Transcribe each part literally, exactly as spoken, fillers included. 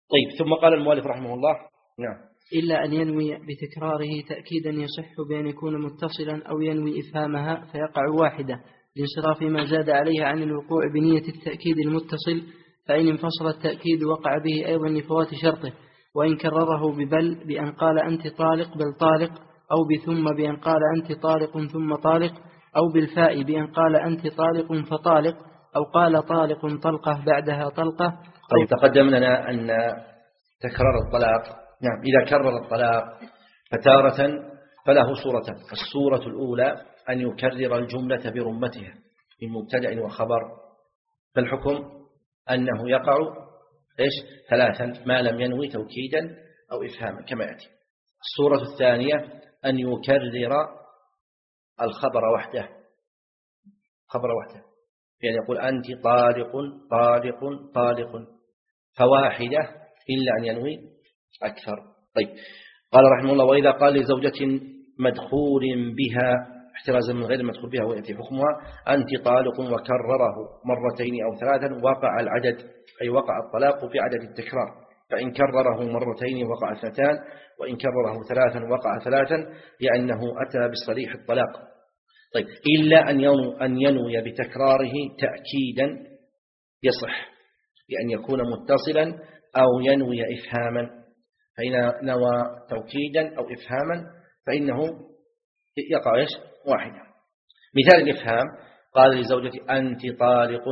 طيب ثم قال المؤلف رحمه الله نعم إلا أن ينوي بتكراره تأكيدا يصح بأن يكون متصلا أو ينوي إفهامها فيقع واحدة لانصراف ما زاد عليها عن الوقوع بنية التأكيد المتصل، فإن انفصل التأكيد وقع به أيضا لفوات شرطه. وإن كرره ببل بأن قال أنت طالق بل طالق، أو بثم بأن قال أنت طالق ثم طالق، أو بالفاء بأن قال أنت طالق فطالق، أو قال طالق طلقة بعدها طلقة. طيب تقدم لنا أن تكرار الطلاق نعم إذا كرر الطلاق فتارة فله صورتان. الصورة الأولى أن يكرر الجملة برمتها من مبتدأ وخبر، فالحكم أنه يقع إيش ثلاثا ما لم ينوي توكيدا أو إفهاما كما يأتي. الصورة الثانية أن يكرر الخبر وحده خبر وحده يعني يقول أنت طالق طالق طالق فواحدة إلا أن ينوي أكثر. طيب قال رحمه الله وإذا قال لزوجة مدخول بها احترازا من غير المدخول بها ويأتي حكمها أنت طالق وكرره مرتين أو ثلاثا وقع العدد أي وقع الطلاق في عدد التكرار، فإن كرره مرتين وقع اثنتان، وإن كرره ثلاثا وقع ثلاثا لأنه أتى بصريح الطلاق. طيب إلا أن ينوي, أن ينوي بتكراره تأكيدا يصح بأن يكون متصلا أو ينوي إفهاما، فإن نوى توكيدا أو إفهاما فإنه يقع إيش واحدة. مثال الإفهام قال لزوجتي أنت طالق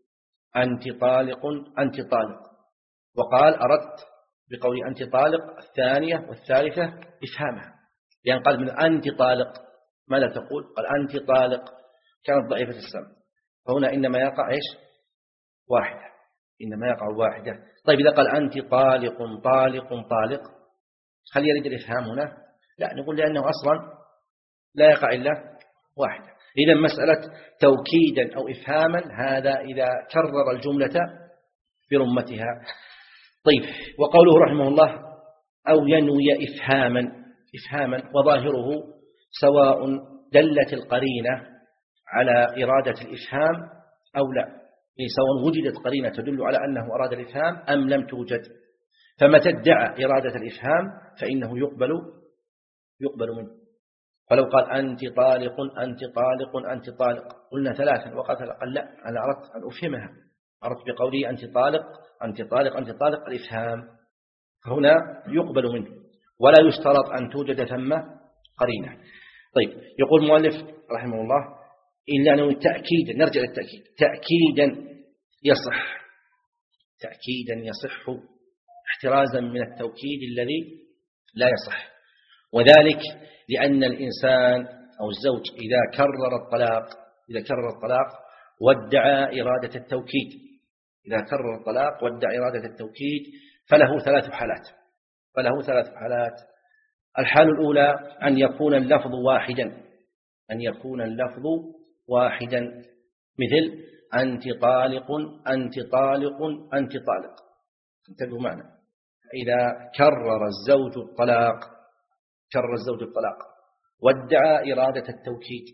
أنت طالق أنت طالق، وقال أردت بقول أنت طالق الثانية والثالثة إفهامها، يعني قال من أنت طالق ماذا تقول؟ قال أنت طالق، كانت ضعيفة السمع، فهنا إنما يقع إيش واحدة إنما يقع واحدة. طيب إذا قال أنت طالق طالق طالق هل يريد الإفهام هنا؟ لا، نقول لأنه أصلا لا يقع إلا واحدة. إذا مسألة توكيدا أو إفهاما هذا إذا كرر الجملة برمتها. طيب وقوله رحمه الله أو ينوي إفهاما إفهاما وظاهره سواء دلت القرينة على إرادة الإفهام أو لا، يعني سواء وجدت قرينة تدل على أنه أراد الإفهام أم لم توجد، فمتى ادعى إرادة الإفهام فإنه يقبل يقبل منه. فلو قال أنت طالق أنت طالق أنت طالق قلنا ثلاثا وقال قال لا أنا أردت أن أفهمها، أردت بقولي أنت طالق أنت طالق أنت طالق الإفهام، هنا يقبل منه ولا يشترط أن توجد ثم قرينة. طيب يقول المؤلف رحمه الله إلا أنه تأكيدا، نرجع للتأكيد، تأكيدا يصح تأكيدا يصح احترازا من التوكيد الذي لا يصح، وذلك لأن الإنسان أو الزوج إذا كرر الطلاق إذا كرر الطلاق وادعى إرادة التوكيد إذا كرر الطلاق وادعى إرادة التوكيد فله ثلاث حالات فله ثلاث حالات الحال الأولى أن يكون اللفظ واحدا أن يكون اللفظ واحدا مثل أنت طالق أنت طالق أنت طالق. انتبهوا معنا، إذا كرر الزوج الطلاق كرر الزوج الطلاق وادعى إرادة التوكيد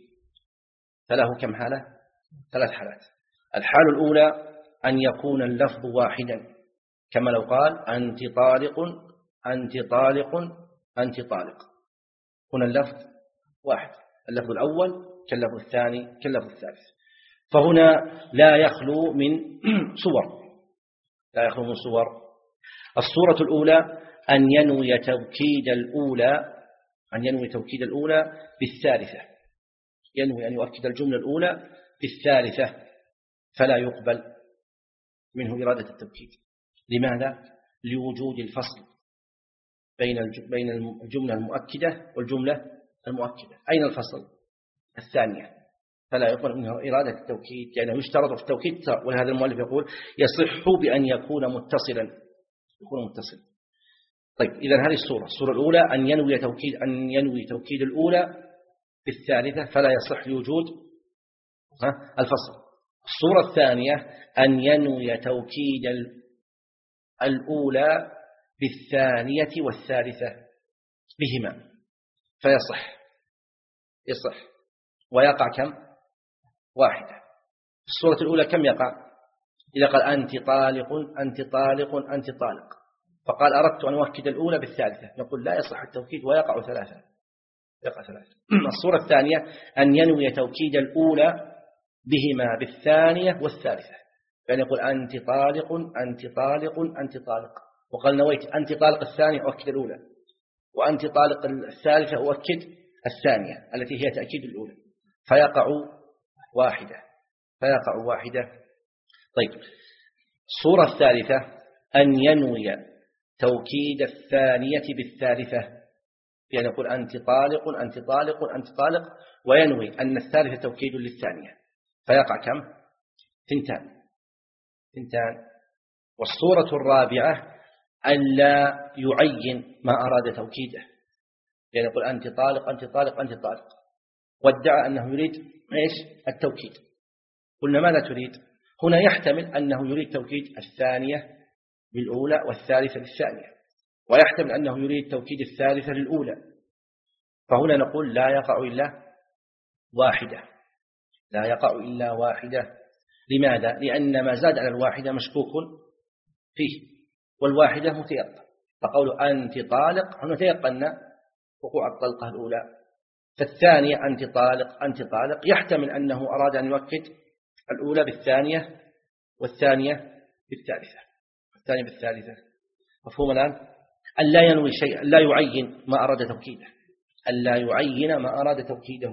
فله كم حالة؟ ثلاث حالات. الحال الأولى أن يكون اللفظ واحدا كما لو قال أنت طالق أنت طالق أنت طالق، هنا اللفظ واحد، اللفظ الأول كاللفظ الثاني كاللفظ الثالث، فهنا لا يخلو من صور لا يخلو من صور. الصورة الأولى أن ينوي توكيد الأولى أن ينوي توكيد الأولى بالثالثة، ينوي أن يؤكد الجملة الأولى بالثالثة فلا يقبل منه إرادة التوكيد. لماذا؟ لوجود الفصل بين بين الجملة المؤكدة والجملة المؤكدة. أين الفصل؟ الثانية، فلا يقبل منه إرادة التوكيد لأنه يعني يشترط في التوكيد، ولهذا المؤلف يقول يصح بأن يكون متصلا يكون متصلا. طيب إذا هذه الصورة الصورة الأولى أن ينوي توكيد أن ينوي توكيد الأولى بالثالثة فلا يصح لوجود الفصل. الصورة الثانية أن ينوي توكيد الأولى بالثانية والثالثة بهما فيصح يصح ويقع كم؟ واحدة. الصورة الأولى كم يقع؟ إذا قال أنت طالق أنت طالق أنت طالق فقال أردت أن أؤكد الأولى بالثالثة، نقول لا يصح التوكيد ويقع ثلاثة يقع ثلاثة. الصورة الثانية أن ينوي توكيد الأولى بهما بالثانية والثالثة، يعني يقول أنت طالق أنت طالق أنت طالق، وقال نويت أنت طالق الثانية أؤكد الأولى، وأنت طالق الثالثة أؤكد الثانية التي هي تأكيد الأولى، فيقع واحدة فيقع واحدة. طيب الصورة الثالثة أن ينوي توكيد الثانية بالثالثة، يعني يقول أنت طالق أنت طالق أنت طالق، وينوي أن الثالثة توكيد للثانية، فيقع كم؟ ثنتان ثنتان. والصورة الرابعة ألا يعين ما أراد توكيده، يعني يقول أنت طالق أنت طالق أنت طالق، وادعى أنه يريد إيش؟ التوكيد. قلنا ماذا تريد؟ هنا يحتمل أنه يريد توكيد الثانية بالأولى والثالثة بالثانية، ويحتمل أنه يريد توكيد الثالثة للأولى، فهنا نقول لا يقع إلا واحدة لا يقع إلا واحدة. لماذا؟ لأن ما زاد على الواحدة مشكوك فيه، والواحدة متيقن، فقول أنت طالق هنا تيقن وقوع الطلقة الأولى، فالثانية أنت طالق أنت طالق يحتمل أنه أراد أن يؤكد الأولى بالثانية والثانية بالثالثة الثانية بالثالثة. مفهوم الآن؟ ألا ينوي شيء، لا يعين ما أراد توكيده، ألا يعين ما أراد توكيده.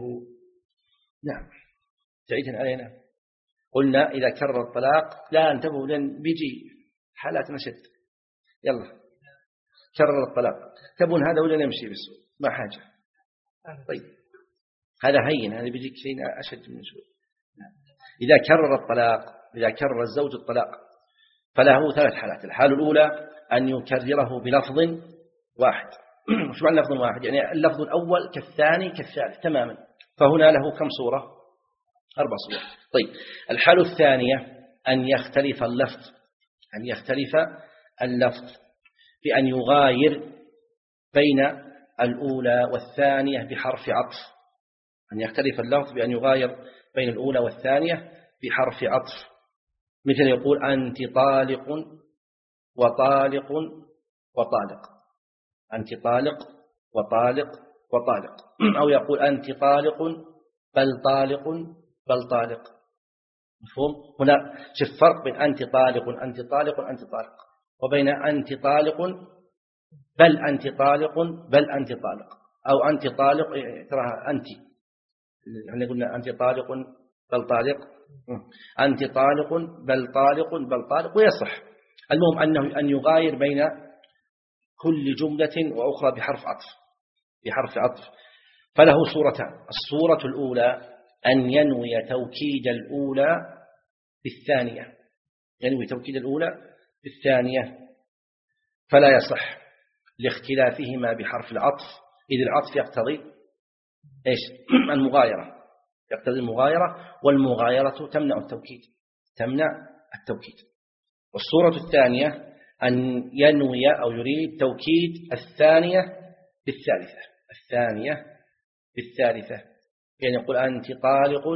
نعم تعيدن علينا. قلنا إذا كرر الطلاق لا انتبهوا لأن بيجي حالات نشد. يلا كرر الطلاق، تبون هذا ولا نمشي بسوء ما حاجة. طيب هذا هين، هذا بيجيك شيء أشد من شوي. إذا كرر الطلاق إذا كرر الزوج الطلاق فله ثلاث حالات. الحالة الأولى أن يكرره بلفظ واحد. مش معنى لفظ واحد؟ يعني اللفظ الأول كالثاني كالثالث تماما، فهنا له كم صورة؟ أربع صور. طيب الحالة الثانية أن يختلف اللفظ أن يختلف اللفظ بأن يغاير بين الأولى والثانية بحرف عطف أن يختلف اللفظ بأن يغاير بين الأولى والثانية بحرف عطف، مثل يقول أنت طالق وطالق وطالق أنت طالق وطالق وطالق، أو يقول أنت طالق بل طالق بل طالق. مفهوم؟ هنا شوف فرق بين أنت طالق أنت طالق أنت طالق وبين أنت طالق بل أنت طالق بل أنت طالق، أو أنت طالق تراها أنت يعني قلنا أنت طالق بل طالق أنت طالق بل طالق بل طالق ويصح. المهم أنه أن يغاير بين كل جملة وأخرى بحرف عطف بحرف عطف فله صورتان. الصورة الأولى أن ينوي توكيد الأولى بالثانية ينوي توكيد الأولى بالثانية فلا يصح لاختلافهما بحرف العطف، إذ العطف يقتضي إيش؟ المغايرة يقتضي المغايرة، والمغايرة تمنع التوكيد تمنع التوكيد. والصورة الثانية أن ينوي أو يريد توكيد الثانية بالثالثة الثانية بالثالثة يعني يقول أنت طالق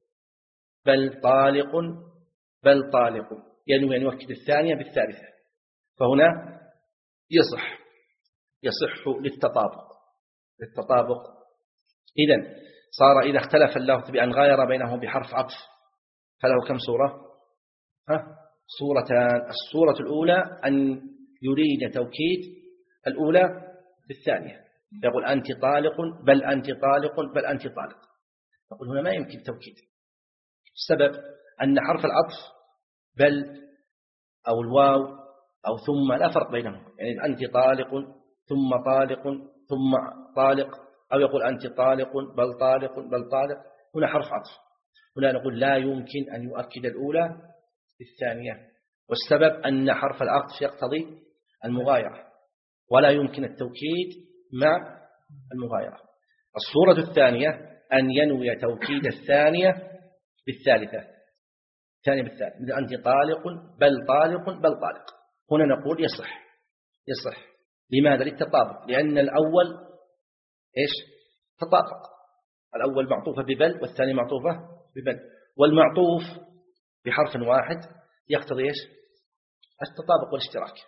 بل طالق بل طالق ينوي أن يؤكد الثانية بالثالثة، فهنا يصح يصح للتطابق للتطابق إذن صار إذا اختلف اللفظ بأن غاير بينه بحرف عطف فله كم صورة؟ ها؟ صورتان. الصورة الأولى أن يريد توكيد الأولى بالثانية، يقول أنت طالق بل أنت طالق بل أنت طالق، يقول هنا ما يمكن توكيد. السبب أن حرف العطف بل أو الواو أو ثم لا فرق بينهم، يعني أنت طالق ثم طالق ثم طالق، أو يقول أنت طالق بل طالق بل طالق، هنا حرف عطف. هنا نقول لا يمكن أن يؤكد الأولى بالثانية، والسبب أن حرف العطف يقتضي المغايرة ولا يمكن التوكيد مع المغايرة. الصورة الثانية أن ينوي توكيد الثانية بالثالثة الثانية بالثالثة مثل أنت طالق بل طالق بل طالق، هنا نقول يصح يصح لماذا؟ للتطابق، لأن الأول إيش؟ تطابق، الأول معطوفة ببل والثاني معطوفة ببل، والمعطوف بحرف واحد يقتضي إيش؟ التطابق والاشتراك،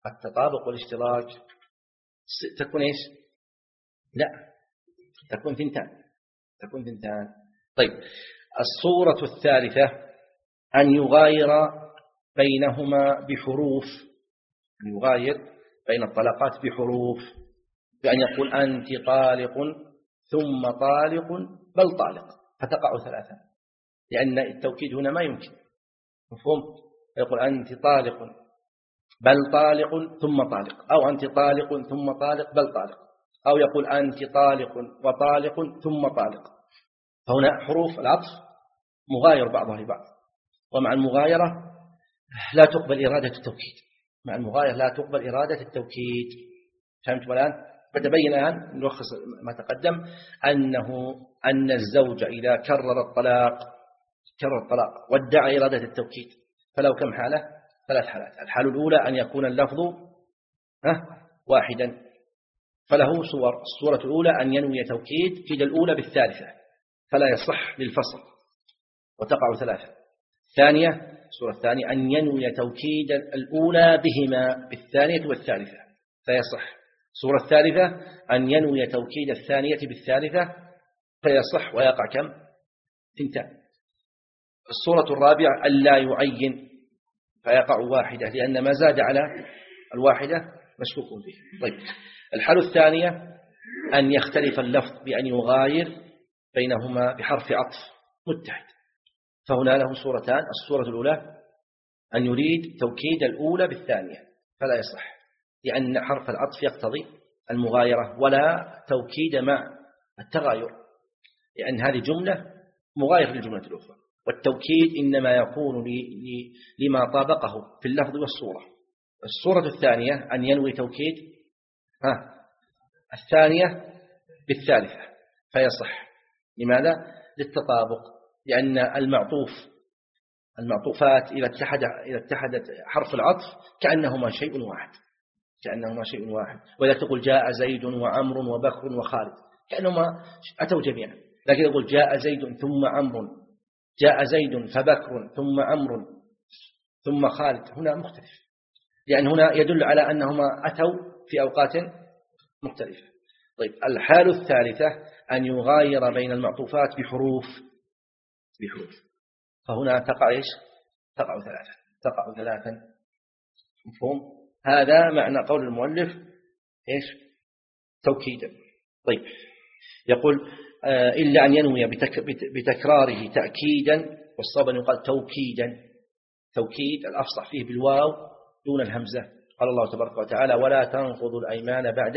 التطابق والاشتراك تكون إيش؟ لا، تكون ثنتان، تكون ثنتان. طيب الصورة الثالثة أن يغاير بينهما بحروف، أن يغاير بين الطلقات بحروف، بأن يقول أنت طالق ثم طالق بل طالق، فتقع ثلاثة، لأن التوكيد هنا ما يمكن. مفهوم؟ يقول أنت طالق بل طالق ثم طالق، أو أنت طالق ثم طالق بل طالق، أو يقول أنت طالق وطالق ثم طالق. فهنا حروف العطف مغاير بعضها لبعض، ومع المغايرة لا تقبل إرادة التوكيد، مع المغايرة لا تقبل إرادة التوكيد. فهمتم الآن؟ فتبين الآن نلخص ما تقدم أنه أن الزوج إذا كرر الطلاق كرر الطلاق وادعى إرادة التوكيد فلو كم حالة؟ ثلاث حالات. الحالة الأولى أن يكون اللفظ واحدا، فله صور. الصورة الأولى أن ينوي توكيد كيد الأولى بالثالثة فلا يصح للفصل وتقع ثلاثة. الثانية، الصورة الثانية أن ينوي توكيد الأولى بهما بالثانية والثالثة فيصح. الصورة الثالثة أن ينوي توكيد الثانية بالثالثة فيصح ويقع كم؟ ثنتان. الصورة الرابعة أن لا يعين فيقع واحدة، لأن ما زاد على الواحدة مشكوك فيه. طيب الحالة الثانية أن يختلف اللفظ بأن يغاير بينهما بحرف عطف متحد، فهنا له صورتان. الصورة الأولى أن يريد توكيد الأولى بالثانية فلا يصح، لأن حرف العطف يقتضي المغايرة ولا توكيد مع التغاير، لأن هذه جملة مغايرة للجملة الأخرى، والتوكيد إنما يكون لما طابقه في اللفظ والصورة. الصورة الثانية أن ينوي توكيد ها الثانية بالثالثة فيصح. لماذا؟ للتطابق، لأن المعطوف المعطوفات إذا اتحد إذا اتحدت حرف العطف كأنهما شيء واحد، كأنهما شيء واحد. وإذا تقول جاء زيد وعمر وبكر وخالد كأنهما أتوا جميعا، لكن يقول جاء زيد ثم عمر، جاء زيد فبكر ثم عمر ثم خالد، هنا مختلف، لأن هنا يدل على أنهما أتوا في أوقات مختلفة. طيب الحالة الثالثة أن يغاير بين المعطوفات بحروف بحروف فهنا تقع إيش؟ تقع ثلاثة تقع ثلاثا. مفهوم؟ هذا معنى قول المؤلف إيش؟ توكيدا. طيب يقول آه إلا أن ينوي بتك بتكراره تأكيدا، والصواب أن يقال توكيدا. توكيد الأفصح فيه بالواو دون الهمزة. قال الله تبارك وتعالى ولا تنقضوا الأيمان بعد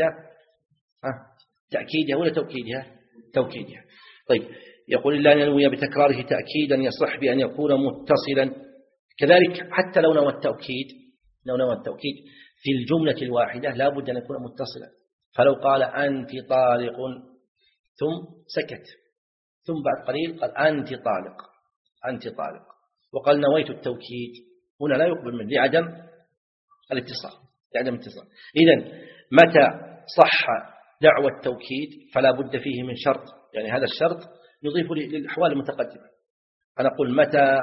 تأكيدها ولا توكيدها توكيدها. طيب يقول إلا أن ينوي بتكراره تأكيدا يصح بأن يكون متصلا. كذلك حتى لو نوى التوكيد لو نوى التوكيد في الجملة الواحدة لا بد أن يكون متصلا. فلو قال أنت طالق ثم سكت ثم بعد قليل قال أنت طالق أنت طالق وقال نويت التوكيد، هنا لا يقبل منه لعدم الاتصال لعدم الاتصال. إذن متى صح دعوى التوكيد فلا بد فيه من شرط، يعني هذا الشرط نضيف للأحوال المتقدمة. فنقول متى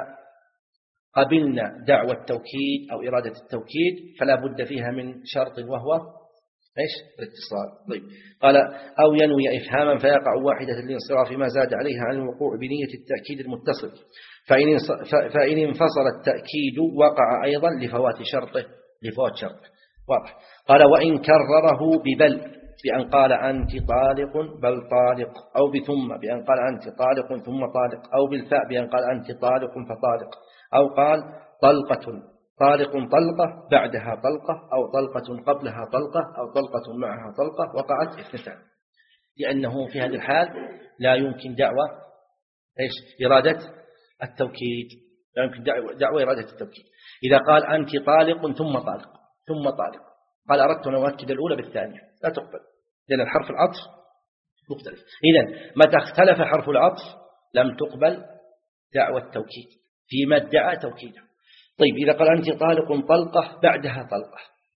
قبلنا دعوى التوكيد أو إرادة التوكيد فلا بد فيها من شرط وهو إيش؟ الاتصال. طيب قال أو ينوي إفهاما فيقع واحدة للانصراف ما زاد عليها عن الوقوع بنية التأكيد المتصل، فإن فإن انفصل التأكيد وقع أيضا لفوات شرطه لفوات شرطه. واضح. قال وإن كرره ببل بأن قال أنت طالق بل طالق، أو بثم بأن قال أنت طالق ثم طالق، أو بالفاء بأن قال أنت طالق فطالق، أو قال طلقة طالق طلقة بعدها طلقة، أو طلقة قبلها طلقة، أو طلقة معها طلقة، وقعت اثنتان. لأنه في هذه الحال لا يمكن دعوة إيش؟ إرادة التوكيد، لا يمكن دعوة, دعوة إرادة التوكيد. إذا قال أنت طالق ثم طالق ثم طالق قال أردت أن أؤكد الأولى بالثانية لا تقبل، لأن الحرف العطف مختلف. إذن متى اختلف حرف العطف لم تقبل دعوة التوكيد فيما ادعى توكيده. طيب إذا قال أنت طالق طلقة بعدها طلقة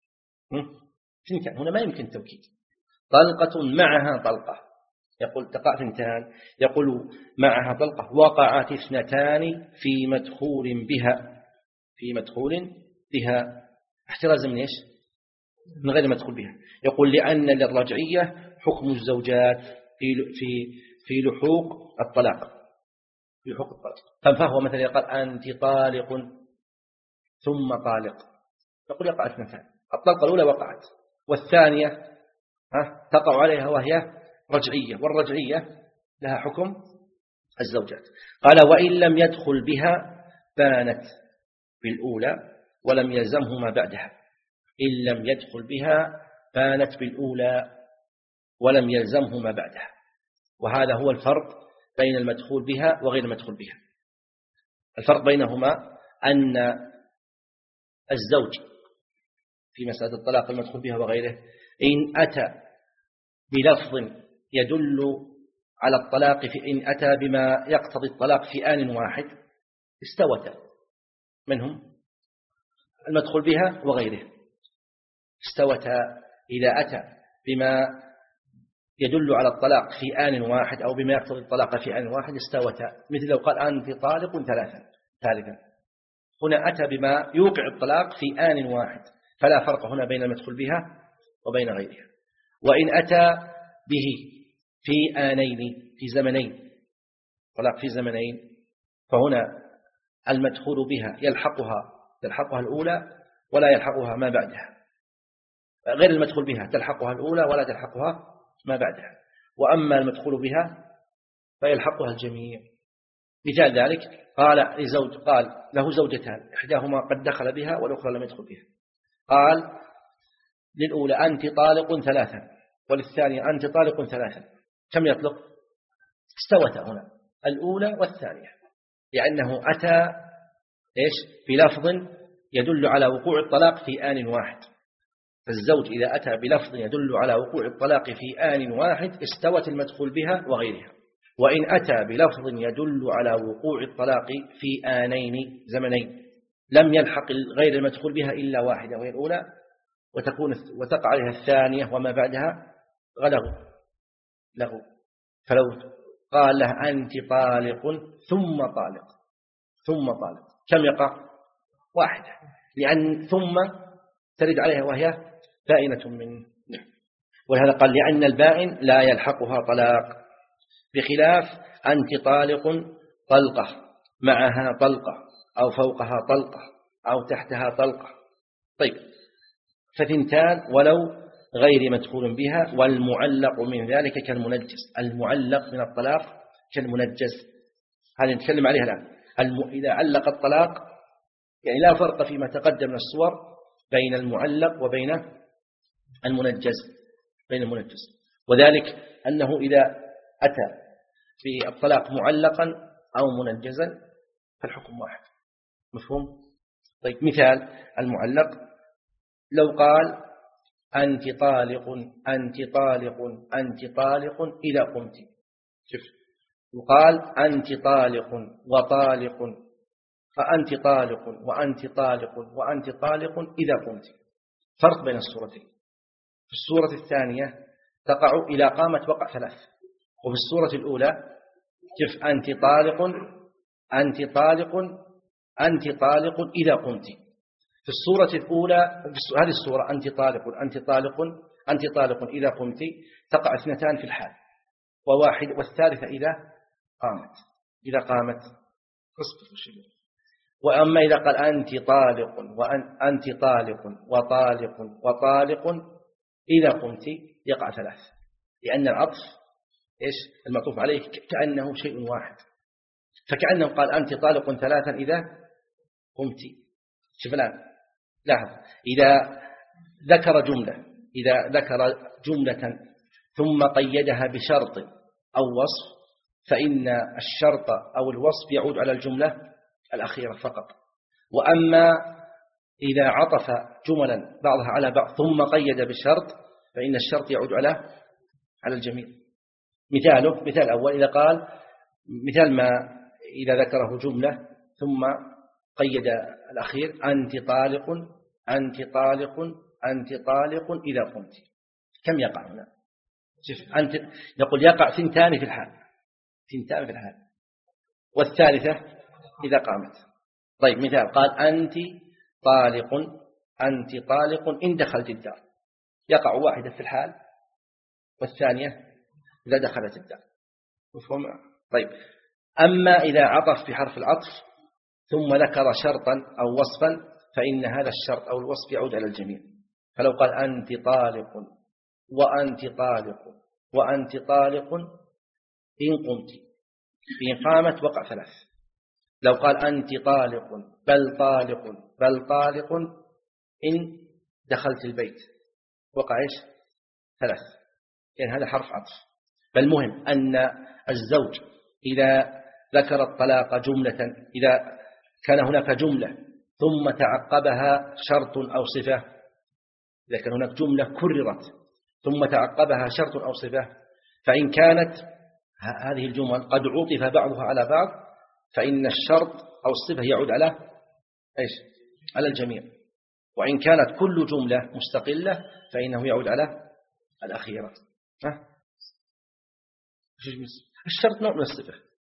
هنا ما يمكن توكيد. طلقة معها طلقة يقول تقع ثنتان، يقول معها طلقة وقعت اثنتان في مدخول بها في مدخول بها احترازا من إيش؟ من غير ما تدخل بها. يقول لأن للرجعية حكم الزوجات في في في لحوق الطلاق، في لحوق الطلاق. فهو مثلا يقال أنت طالق ثم طالق، نقول يقع اثنتان، الطلقة الأولى وقعت والثانية ها تقع عليها وهي رجعية، والرجعية لها حكم الزوجات. قال وإن لم يدخل بها بانت بالأولى ولم يلزمه ما بعدها. إن لم يدخل بها بانت بالأولى ولم يلزمه ما بعدها. وهذا هو الفرق بين المدخول بها وغير المدخول بها. الفرق بينهما أن الزوج في مسألة الطلاق المدخول بها وغيره إن أتى بلفظ يدل على الطلاق، في إن أتى بما يقتضي الطلاق في آن واحد استوتا، منهم المدخول بها وغيره استوتا. إذا أتى بما يدل على الطلاق في آن واحد أو بما يقتضي الطلاق في آن واحد استوتا. مثل لو قال أنت طالق ثلاثا ثالثا، هنا أتى بما يوقع الطلاق في آن واحد، فلا فرق هنا بين المدخول بها وبين غيرها. وإن أتى به في آنين في زمنين، طلاق في زمنين، فهنا المدخول بها يلحقها تلحقها الأولى ولا يلحقها ما بعدها، غير المدخول بها تلحقها الأولى ولا تلحقها ما بعدها. وأما المدخول بها فيلحقها الجميع. مثال ذلك قال لزوج قال له زوجتان، إحداهما قد دخل بها والأخرى لم يدخل بها، قال للأولى أنت طالق ثلاثا وللثانية أنت طالق ثلاثا، كم يطلق؟ استوت هنا الأولى والثانية، لأنه أتى إيش بلفظ يدل على وقوع الطلاق في آن واحد. فالزوج إذا أتى بلفظ يدل على وقوع الطلاق في آن واحد استوت المدخول بها وغيرها. وإن أتى بلفظ يدل على وقوع الطلاق في آنين زمنين لم يلحق غير المدخول بها إلا واحدة وهي الأولى، وتكون وتقع عليها الثانية وما بعدها غلغ له. فلو قال له أنت طالق ثم طالق ثم طالق كم يقع؟ واحدة، لأن ثم ترد عليها وهي بائنة منه. ولهذا قال لأن البائن لا يلحقها طلاق، بخلاف أنت طالق طلقة معها طلقة أو فوقها طلقة أو تحتها طلقة. طيب فثنتان ولو غير مدخول بها. والمعلق من ذلك كالمنجز، المعلق من الطلاق كالمنجز، هذا نتكلم عليها الآن. إذا علق الطلاق يعني لا فرق فيما تقدم من الصور بين المعلق وبين المنجز بين المنجز وذلك أنه إذا أتى في الطلاق معلقا أو منجزا فالحكم واحد. مفهوم؟ طيب مثال المعلق لو قال أنت طالق أنت طالق أنت طالق إذا قمت، شوف، وقال أنت طالق وطالق فأنت طالق وأنت طالق وأنت طالق إذا قمت، فرق بين الصورتين. في الصورة الثانية تقع إذا قامت وقع ثلاث، وفي الصورة الأولى كيف أنت طالق أنت طالق أنت طالق إذا قمت. في الصورة الأولى في هذه الصورة أنت طالق أنت طالق أنت طالق إذا قمت تقع اثنتان في الحال، وواحد والثالثة إذا قامت إذا قامت قصة الشيء. وأما إذا قال أنت طالق وأنت طالق وطالق وطالق إذا قمت يقع ثلاث، لأن العطف إيش المعطوف عليه كأنه شيء واحد، فكأنه قال أنت طالق ثلاثا إذا قمت. شوف الآن لاحظ، إذا ذكر جملة إذا ذكر جملة ثم قيدها بشرط أو وصف فإن الشرط أو الوصف يعود على الجملة الأخيرة فقط. وأما إذا عطف جملا بعضها على بعض ثم قيد بشرط فإن الشرط يعود على على الجميع. مثاله مثال أول إذا قال مثال ما إذا ذكره جملة ثم قيد الأخير أنت طالق أنت طالق أنت طالق إذا قمت، كم يقع هنا؟ شوف أنت يقول يقع ثنتان في الحال ثنتان في الحال والثالثة إذا قامت. طيب مثال قال أنت طالق أنت طالق إن دخلت الدار، يقع واحدة في الحال والثانية إذا دخلت الدال. مفهوم؟ طيب، أما إذا عطف بحرف العطف ثم ذكر شرطا أو وصفا فإن هذا الشرط أو الوصف يعود على الجميع. فلو قال أنت طالق وأنت طالق وأنت طالق إن قمت، إن قامت وقع ثلاث. لو قال أنت طالق بل طالق بل طالق إن دخلت البيت وقع إيش؟ ثلاث، يعني هذا حرف عطف. فالمهم أن الزوج إذا ذكر الطلاق جملة، إذا كان هناك جملة ثم تعقبها شرط أو صفة، إذا كان هناك جملة كررت ثم تعقبها شرط أو صفة، فإن كانت هذه الجمل قد عطف بعضها على بعض فإن الشرط أو الصفة يعود على إيش؟ على الجميع. وإن كانت كل جملة مستقلة فإنه يعود على الأخيرة. ها؟ الشرط نوع من الصفة،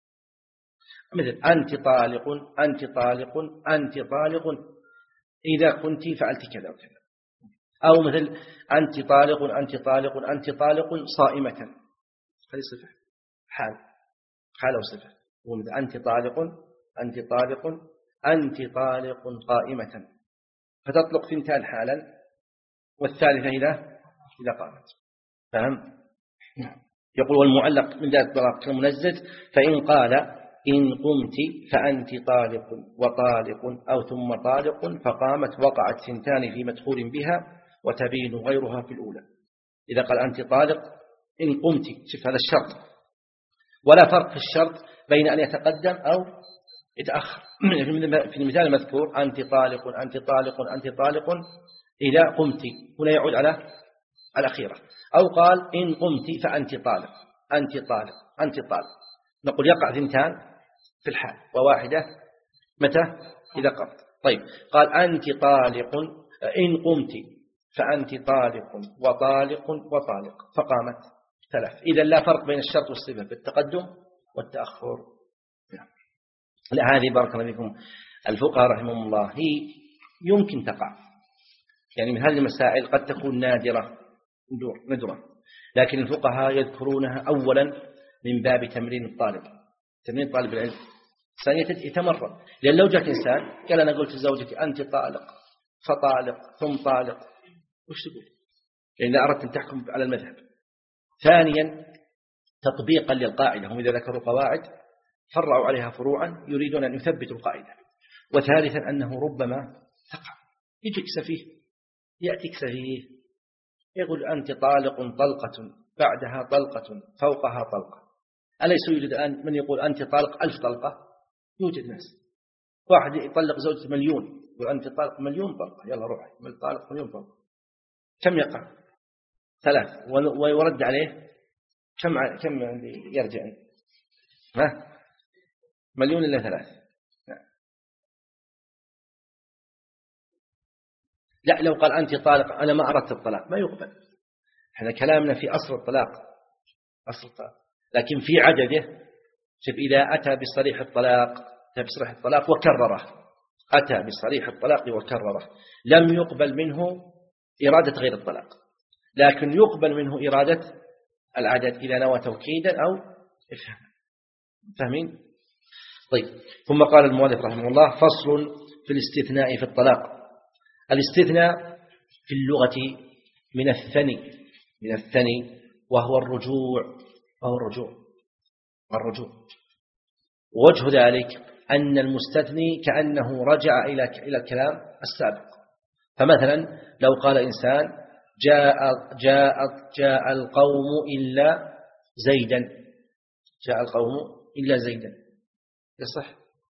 مثل أنت طالق أنت طالق أنت طالق إذا كنت فعلت كذا وكذا، أو مثل أنت طالق أنت طالق أنت طالق صائمة، هذه صفة حال حال وصفة. ومثل أنت طالق أنت طالق أنت طالق قائمة، فتطلق ثنتان حالا والثالثة إذا إذا قامت. فهم؟ يقول والمعلق من ذات طلاق المنزد فإن قال إن قمت فأنت طالق وطالق أو ثم طالق فقامت وقعت ثنتان في مدخول بها وتبين غيرها في الأولى. إذا قال أنت طالق إن قمت، شوف هذا الشرط، ولا فرق في الشرط بين أن يتقدم أو يتأخر. في المثال المذكور أنت طالق أنت طالق أنت طالق إذا قمت، هنا يعود على الأخيرة. أو قال إن قمت فأنت طالق أنت طالق أنت طالق، نقول يقع ثنتان في الحال وواحدة متى؟ إذا قمت. طيب، قال أنت طالق إن قمت فأنت طالق وطالق وطالق فقامت ثلاث. إذا لا فرق بين الشرط والصفة بالتقدم والتأخر. لا، هذه بارك الله فيكم الفقهاء رحمهم الله هي يمكن تقع، يعني من هذه المسائل قد تكون نادرة ندرة، لكن الفقهاء يذكرونها أولا من باب تمرين الطالب، تمرين طالب العلم، ثانيا يتمرن. لأن لو جاءت إنسان قال أنا قلت لزوجتي أنت طالق فطالق ثم طالق، وش تقول؟ لأن يعني أردت أن تحكم على المذهب. ثانيا تطبيقا للقاعدة، هم إذا ذكروا قواعد فرعوا عليها فروعا يريدون أن يثبتوا القاعدة. وثالثا أنه ربما تقع، يجيك سفيه يأتيك سفيه يقول أنت طالق طلقة بعدها طلقة فوقها طلقة. أليس يوجد الآن من يقول أنت طالق ألف طلقة؟ يوجد ناس، واحد يطلق زوجته مليون يقول أنت طالق مليون طلقة، يلا روحي من طالق مليون طلقة. كم يقع؟ ثلاث، ويرد عليه كم كم يرجع؟ ها؟ مليون إلا ثلاث. لا، لو قال أنت طالق أنا ما أردت الطلاق ما يقبل. احنا كلامنا في أصل الطلاق، أصل الطلاق، لكن في عدده. شوف، إذا أتى بصريح الطلاق أتى بصريح الطلاق وكرره، أتى بصريح الطلاق وكرره، لم يقبل منه إرادة غير الطلاق، لكن يقبل منه إرادة العدد إذا نوى توكيدا أو إفهام. فاهمين؟ طيب، ثم قال المؤلف رحمه الله فصل في الاستثناء في الطلاق. الاستثناء في اللغة من الثني من الثني وهو الرجوع وهو الرجوع الرجوع وجه ذلك أن المستثني كأنه رجع إلى إلى الكلام السابق. فمثلا لو قال إنسان جاء جاء جاء القوم إلا زيدا، جاء القوم إلا زيدا، يصح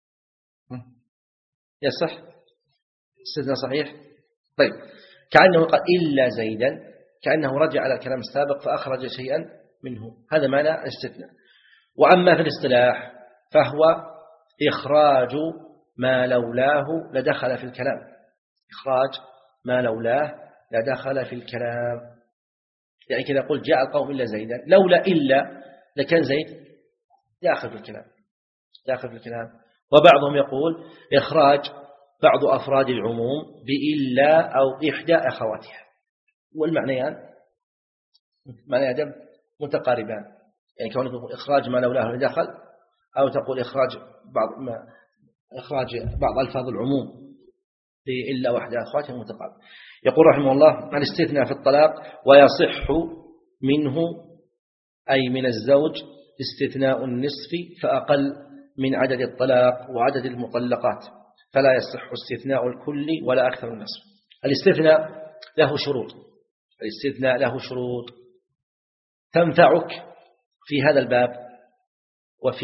يصح استثناء صحيح. طيب، كأنه قال إلا زيدا، كأنه رجع على الكلام السابق فأخرج شيئا منه، هذا معنى الاستثناء. وأما في الاصطلاح فهو إخراج ما لولاه لدخل في الكلام، إخراج ما لولاه لدخل في الكلام. يعني كذا قلت جاء القوم إلا زيدا، لولا إلا لكان زيد داخل في الكلام داخل في الكلام. وبعضهم يقول إخراج بعض أفراد العموم بإلا أو إحدى أخواتها، والمعنيان معنى أدب متقاربان، يعني كونه تقول إخراج ما لولاه لدخل، أو تقول إخراج بعض ما إخراج بعض ألفاظ العموم في إلا واحدة أخواتها متقارب. يقول رحمه الله: الاستثناء في الطلاق ويصح منه أي من الزوج استثناء النصف فأقل من عدد الطلاق وعدد المطلقات، فلا يصح استثناء الكل ولا أكثر النصف. الاستثناء له شروط، الاستثناء له شروط تنفعك في هذا الباب وفي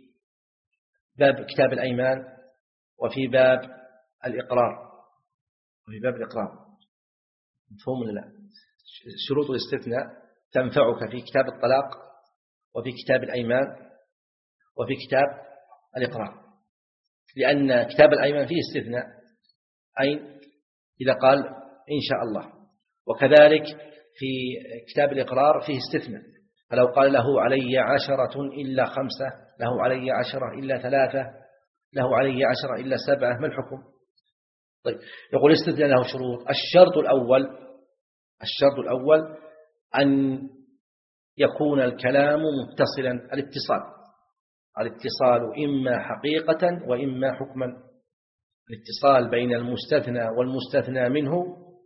باب كتاب الأيمان وفي باب الإقرار وفي باب الإقرار. مفهوم ولا لا؟ شروط الاستثناء تنفعك في كتاب الطلاق وفي كتاب الأيمان وفي كتاب الإقرار، لأن كتاب الأيمان فيه استثناء أي إذا قال إن شاء الله، وكذلك في كتاب الإقرار فيه استثناء، فلو قال له علي عشرة إلا خمسة، له علي عشرة إلا ثلاثة، له علي عشرة إلا سبعة، ما الحكم؟ طيب، يقول استثناء له شروط. الشرط الأول الشرط الأول أن يكون الكلام متصلا، الاتصال الاتصال إما حقيقة وإما حكما، الاتصال بين المستثنى والمستثنى منه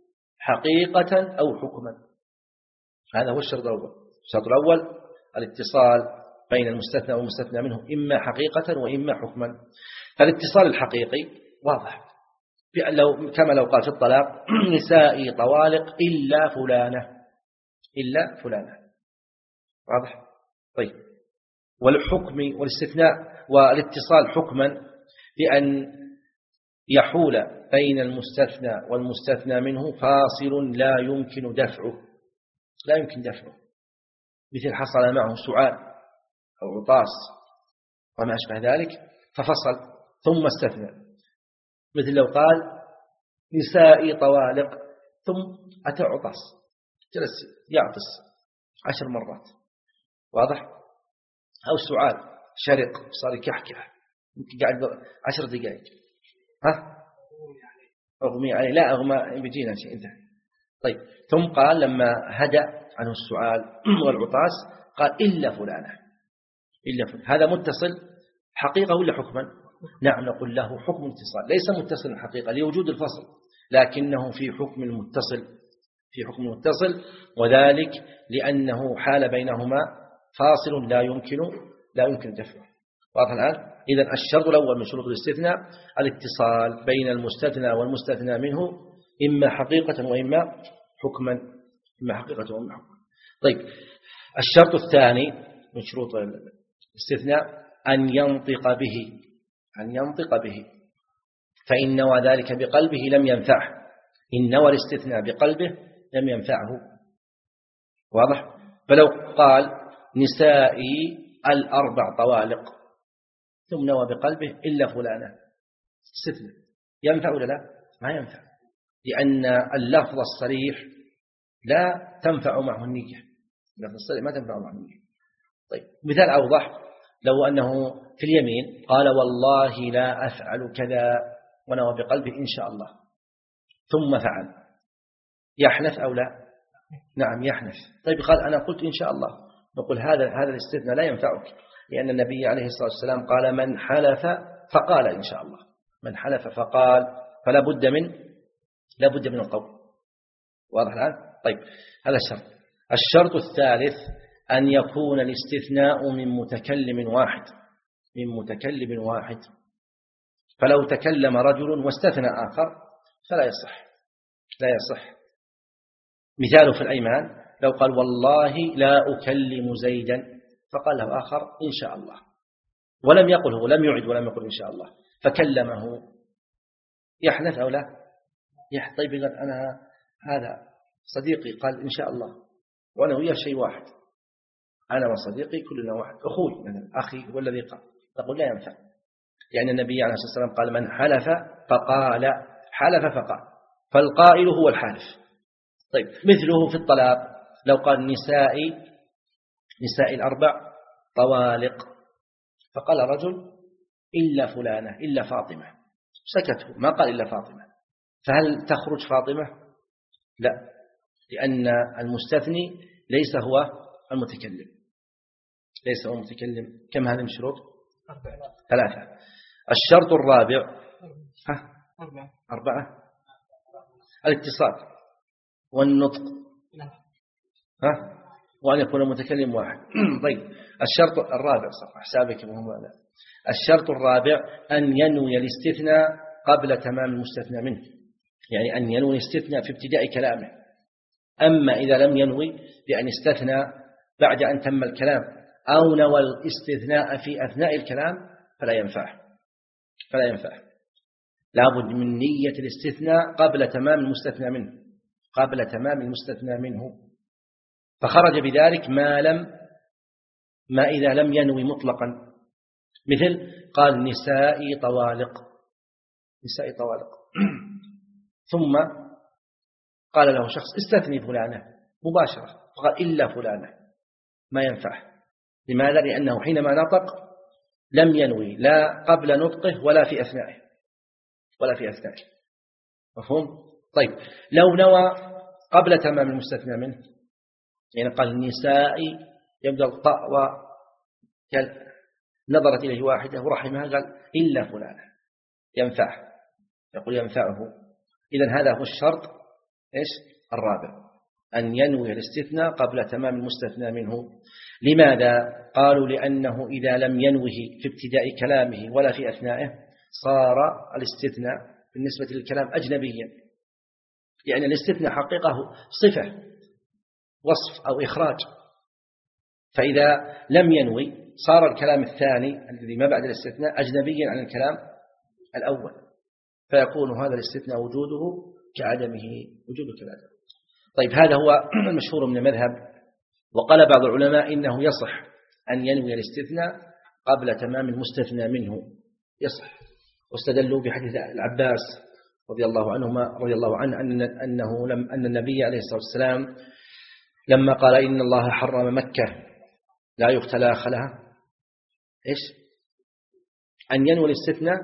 حقيقة أو حكما، هذا هو الشرط الأول. الشرط الأول الاتصال بين المستثنى والمستثنى منه إما حقيقة وإما حكما. فالاتصال الحقيقي واضح، لو كما لو قال في الطلاق: نسائي طوالق إلا فلانة، إلا فلانة، واضح. طيب، والحكم والاستثناء والاتصال حكما بأن يحول بين المستثنى والمستثنى منه فاصل لا يمكن دفعه، لا يمكن دفعه، مثل حصل معه سعال أو عطاس وما أشبه ذلك ففصل ثم استثنى، مثل لو قال نسائي طوالق ثم أتى عطاس جلس يعطس عشر مرات، واضح. أو سعال شرق صار يكحكح قاعد عشر دقائق، ها أغمي عليه، لا أغمى بيجينا شيء انتهى. طيب، ثم قال لما هدأ عنه السعال والعطاس قال إلا فلانة، إلا فلانة. هذا متصل حقيقة ولا حكما؟ نعم، نقول له حكم اتصال، ليس متصل حقيقة لوجود الفصل، لكنه في حكم المتصل، في حكم المتصل، وذلك لأنه حال بينهما فاصل لا يمكن لا يمكن دفعه. واضح الآن؟ إذن الشرط الأول من شروط الاستثناء الاتصال بين المستثنى والمستثنى منه إما حقيقة وإما حكما، إما حقيقة وإما حكما. طيب، الشرط الثاني من شروط الاستثناء أن ينطق به، أن ينطق به، فإن نوى ذلك بقلبه لم ينفعه، إن نوى الاستثناء بقلبه لم ينفعه، واضح. فلو قال نسائي الأربع طوالق ثم نوى بقلبه إلا فلانة، استثناء، ينفع ولا لا؟ ما ينفع، لأن اللفظ الصريح لا تنفع معه النية، اللفظ الصريح ما تنفع معه النية. طيب، مثال أوضح، لو أنه في اليمين قال والله لا أفعل كذا ونوى بقلبه إن شاء الله ثم فعل، يحنث أو لا؟ نعم يحنث. طيب، قال أنا قلت إن شاء الله، نقول هذا هذا الاستثناء لا ينفعك، لأن النبي عليه الصلاة والسلام قال من حلف فقال إن شاء الله، من حلف فقال، فلا بد من لا بد من القول، واضح الآن؟ طيب، هذا الشرط. الشرط الثالث أن يكون الاستثناء من متكلم واحد، من متكلم واحد، فلو تكلم رجل واستثنى آخر فلا يصح، لا يصح. مثاله في الأيمان لو قال والله لا أكلم زيدا فقال له آخر إن شاء الله، ولم يقله، لم يعد ولم يقل إن شاء الله، فكلمه، يحنث أو لا؟ يحنث. طيب، قال أنا هذا صديقي قال إن شاء الله وأنا وياه شيء واحد، أنا وصديقي كلنا واحد، أخوي مثلا أخي والذي قال، تقول لا ينفع، لأن النبي عليه الصلاة والسلام قال من حلف فقال، حلف فقال، فالقائل هو الحالف. طيب، مثله في الطلاق لو قال نسائي نسائي الأربع طوالق فقال رجل إلا فلانة إلا فاطمة، سكته ما قال إلا فاطمة، فهل تخرج فاطمة؟ لا، لأن المستثني ليس هو المتكلم، ليس هو المتكلم. كم هذه من شروط؟ ثلاثة. الشرط الرابع ها؟ أربعة. الاتصال والنطق ها؟ وأن يكون المتكلم واحد. طيب الشرط الرابع صح حسابك مهم هذا. الشرط الرابع أن ينوي الاستثناء قبل تمام المستثنى منه، يعني أن ينوي الاستثناء في ابتداء كلامه. أما إذا لم ينوي بأن استثنى بعد أن تم الكلام أو نوى الاستثناء في أثناء الكلام فلا ينفع، فلا ينفع. لابد من نية الاستثناء قبل تمام المستثنى منه، قبل تمام المستثنى منه. فخرج بذلك ما لم ما إذا لم ينوي مطلقا، مثل قال نسائي طوالق، نسائي طوالق ثم قال له شخص استثني فلانة مباشرة فقال إلا فلانة، ما ينفع. لماذا؟ لأنه حينما نطق لم ينوي لا قبل نطقه ولا في أثنائه، ولا في أثنائه. مفهوم؟ طيب لو نوى قبل تمام المستثنى منه، يعني قال نسائي يبدأ الطاء ونظرت إليه واحدة ورحمها قال إلا فلانة، ينفع، يقول ينفعه. إذن هذا هو الشرط إيش الرابع، أن ينوي الاستثناء قبل تمام المستثنى منه. لماذا؟ قالوا لأنه إذا لم ينوه في ابتداء كلامه ولا في أثنائه صار الاستثناء بالنسبة للكلام أجنبيا، يعني الاستثناء حقيقة صفة وصف أو إخراج، فإذا لم ينوي صار الكلام الثاني الذي ما بعد الاستثناء أجنبيا عن الكلام الأول، فيكون هذا الاستثناء وجوده كعدمه، وجوده كعدمه. طيب هذا هو المشهور من المذهب. وقال بعض العلماء إنه يصح أن ينوي الاستثناء قبل تمام المستثنى منه، يصح. واستدلوا بحديث العباس رضي الله عنهما رضي الله عنه أن أنه لم أن النبي عليه الصلاة والسلام لما قال إن الله حرم مكة لا يختلى خلها إيش أن ينوي الاستثناء.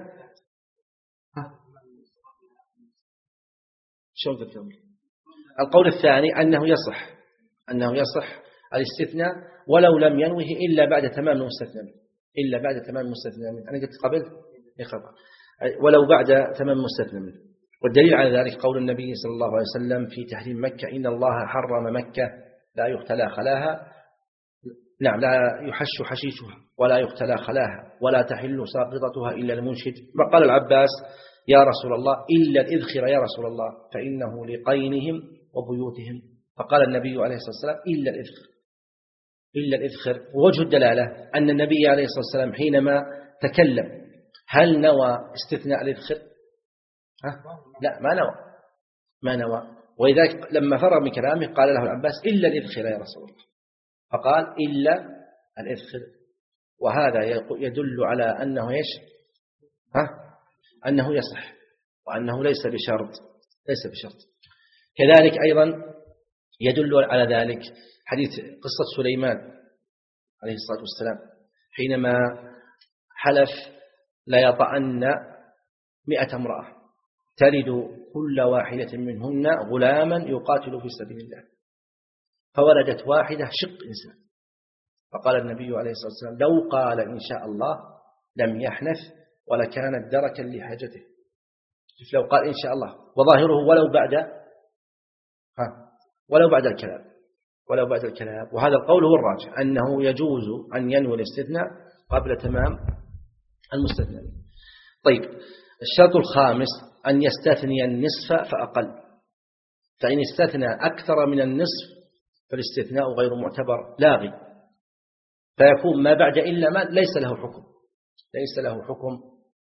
شو الكلام؟ القول الثاني أنه يصح أنه يصح الاستثناء ولو لم ينوه إلا بعد تمام المستثنى منه، إلا بعد تمام المستثنى منه. أنا قلت قبل يخطأ ولو بعد تمام المستثنى منه. والدليل على ذلك قول النبي صلى الله عليه وسلم في تحريم مكة إن الله حرم مكة لا يختلى خلاها، نعم لا يحش حشيشها ولا يختلى خلاها ولا تحل ساقطتها إلا المنشد. فقال العباس يا رسول الله إلا الإذخر يا رسول الله فإنه لقينهم وبيوتهم. فقال النبي عليه الصلاة والسلام إلا الإذخر، إلا الإذخر. ووجه الدلالة أن النبي عليه الصلاة والسلام حينما تكلم هل نوى استثناء الإذخر؟ ها؟ لا ما نوى، ما نوى. وإذا لما فرغ من كلامه قال له العباس إلا الإذخر يا رسول الله، فقال إلا الإذخر. وهذا يدل على أنه إيش ها؟ أنه يصح وأنه ليس بشرط، ليس بشرط. كذلك أيضا يدل على ذلك حديث قصة سليمان عليه الصلاة والسلام حينما حلف لا يطأن مئة امرأة تلد كل واحدة منهن غلاما يقاتل في سبيل الله، فولدت واحدة شق إنسان. فقال النبي عليه الصلاة والسلام لو قال إن شاء الله لم يحنث ولكانت دركا لحاجته. لو قال إن شاء الله وظاهره ولو بعد ها ولو بعد الكلام، ولو بعد الكلام. وهذا القول هو الراجح أنه يجوز أن ينوي الاستثناء قبل تمام المستثنى. طيب الشرط الخامس أن يستثني النصف فأقل، فإن استثنى أكثر من النصف فالاستثناء غير معتبر لاغي، فيكون ما بعد إلا ما ليس له حكم، ليس له حكم.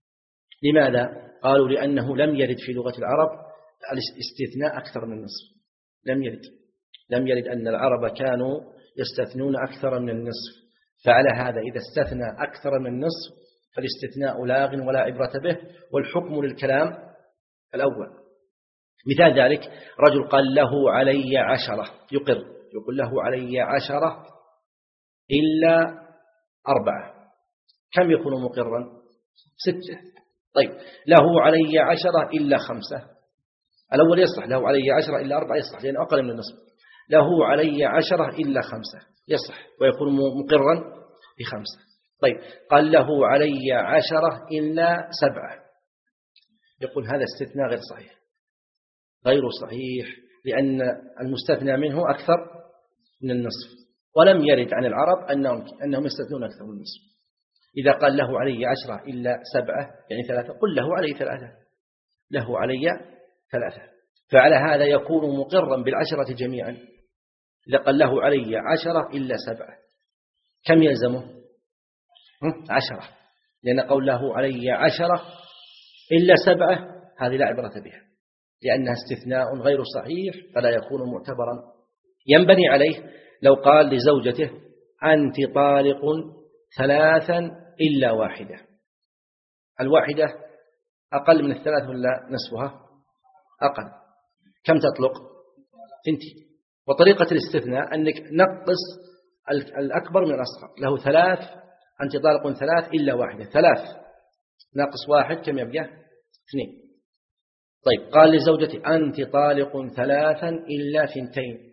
لماذا؟ قالوا لأنه لم يرد في لغة العرب الاستثناء أكثر من النصف، لم يرد لم يرد أن العرب كانوا يستثنون أكثر من النصف. فعلى هذا إذا استثنى أكثر من النصف فالاستثناء لاغ ولا عبرة به، والحكم للكلام الأول. مثال ذلك رجل قال له علي عشرة، يقر يقول له علي عشرة إلا أربعة، كم يكون مقرا؟ ستة. طيب له علي عشرة إلا خمسة، الأول يصلح له علي عشرة إلا أربعة يصلح لأنه أقل من النصف. له علي عشرة إلا خمسة يصح ويكون مقرا بخمسة. طيب قال له علي عشرة إلا سبعة، يقول هذا استثناء غير صحيح غير صحيح لأن المستثنى منه أكثر من النصف، ولم يرد عن العرب أنهم, أنهم يستثنون أكثر من النصف. إذا قال له علي عشرة إلا سبعة يعني ثلاثة، قل له علي ثلاثة، له علي ثلاثة، فعلى هذا يكون مقرا بالعشرة جميعا. إذا قال له علي عشرة إلا سبعة كم يلزمه؟ عشرة، لأن قول له علي عشرة إلا سبعة هذه لا عبرة بها لأنها استثناء غير صحيح فلا يكون معتبرا. ينبني عليه لو قال لزوجته أنت طالق ثلاثا إلا واحدة، الواحدة أقل من الثلاث ولا نصفها؟ أقل، كم تطلق؟ ثنتين. وطريقة الاستثناء أنك نقص الأكبر من الأصغر، له ثلاث أنت طالق ثلاث إلا واحدة، ثلاث ناقص واحد كم يبقى؟ اثنين. طيب قال لزوجتي أنت طالق ثلاثا إلا ثنتين،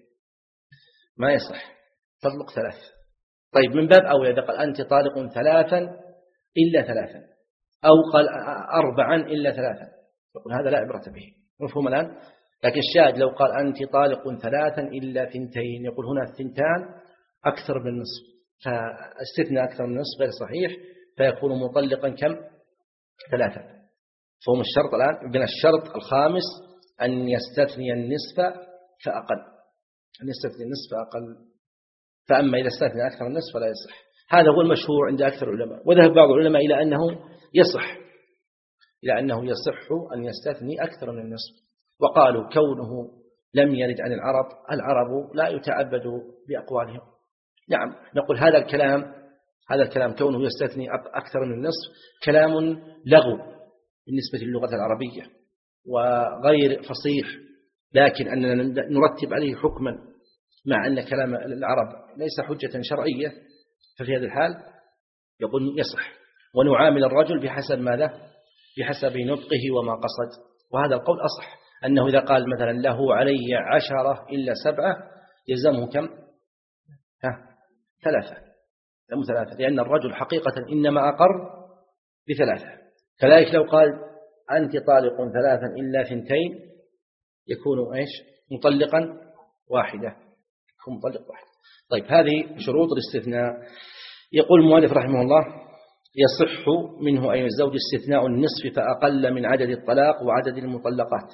ما يصح، تطلق ثلاث. طيب من باب أولى إذا قال أنت طالق ثلاثا إلا ثلاثا أو قال أربعا إلا ثلاثا، يقول هذا لا عبرة به. مفهوم الآن؟ لكن الشاهد لو قال أنت طالق ثلاثا إلا ثنتين، يقول هنا الثنتان أكثر من النصف، فاستثنى أكثر من النصف غير صحيح فيكون مطلقا كم؟ ثلاثا. فهم الشرط الآن بين الشرط الخامس أن يستثني النصف فأقل، أن يستثني النصف فأقل، فأما إذا استثنى أكثر من النصف فلا يصح. هذا هو المشهور عند أكثر العلماء. وذهب بعض العلماء إلى أنه يصح إلى أنه يصح أن يستثني أكثر من النصف، وقالوا كونه لم يرد عن العرب، العرب لا يتعبد بأقوالهم. نعم نقول هذا الكلام هذا الكلام كونه يستثني أكثر من النصف كلام لغو بالنسبة للغة العربية وغير فصيح، لكن أننا نرتب عليه حكما مع أن كلام العرب ليس حجة شرعية، ففي هذا الحال يقول يصح، ونعامل الرجل بحسب ماذا؟ بحسب نطقه وما قصد. وهذا القول أصح، أنه إذا قال مثلا له علي عشرة إلا سبعة يلزمه كم؟ ها ثلاثة، يلزمه ثلاثة، لأن الرجل حقيقة إنما أقر بثلاثة. كذلك لو قال أنت طالق ثلاثا إلا ثنتين يكون إيش؟ مطلقا واحدة، يكون مطلق واحد. طيب هذه شروط الاستثناء. يقول المؤلف رحمه الله يصح منه أي الزوج استثناء النصف فأقل من عدد الطلاق وعدد المطلقات،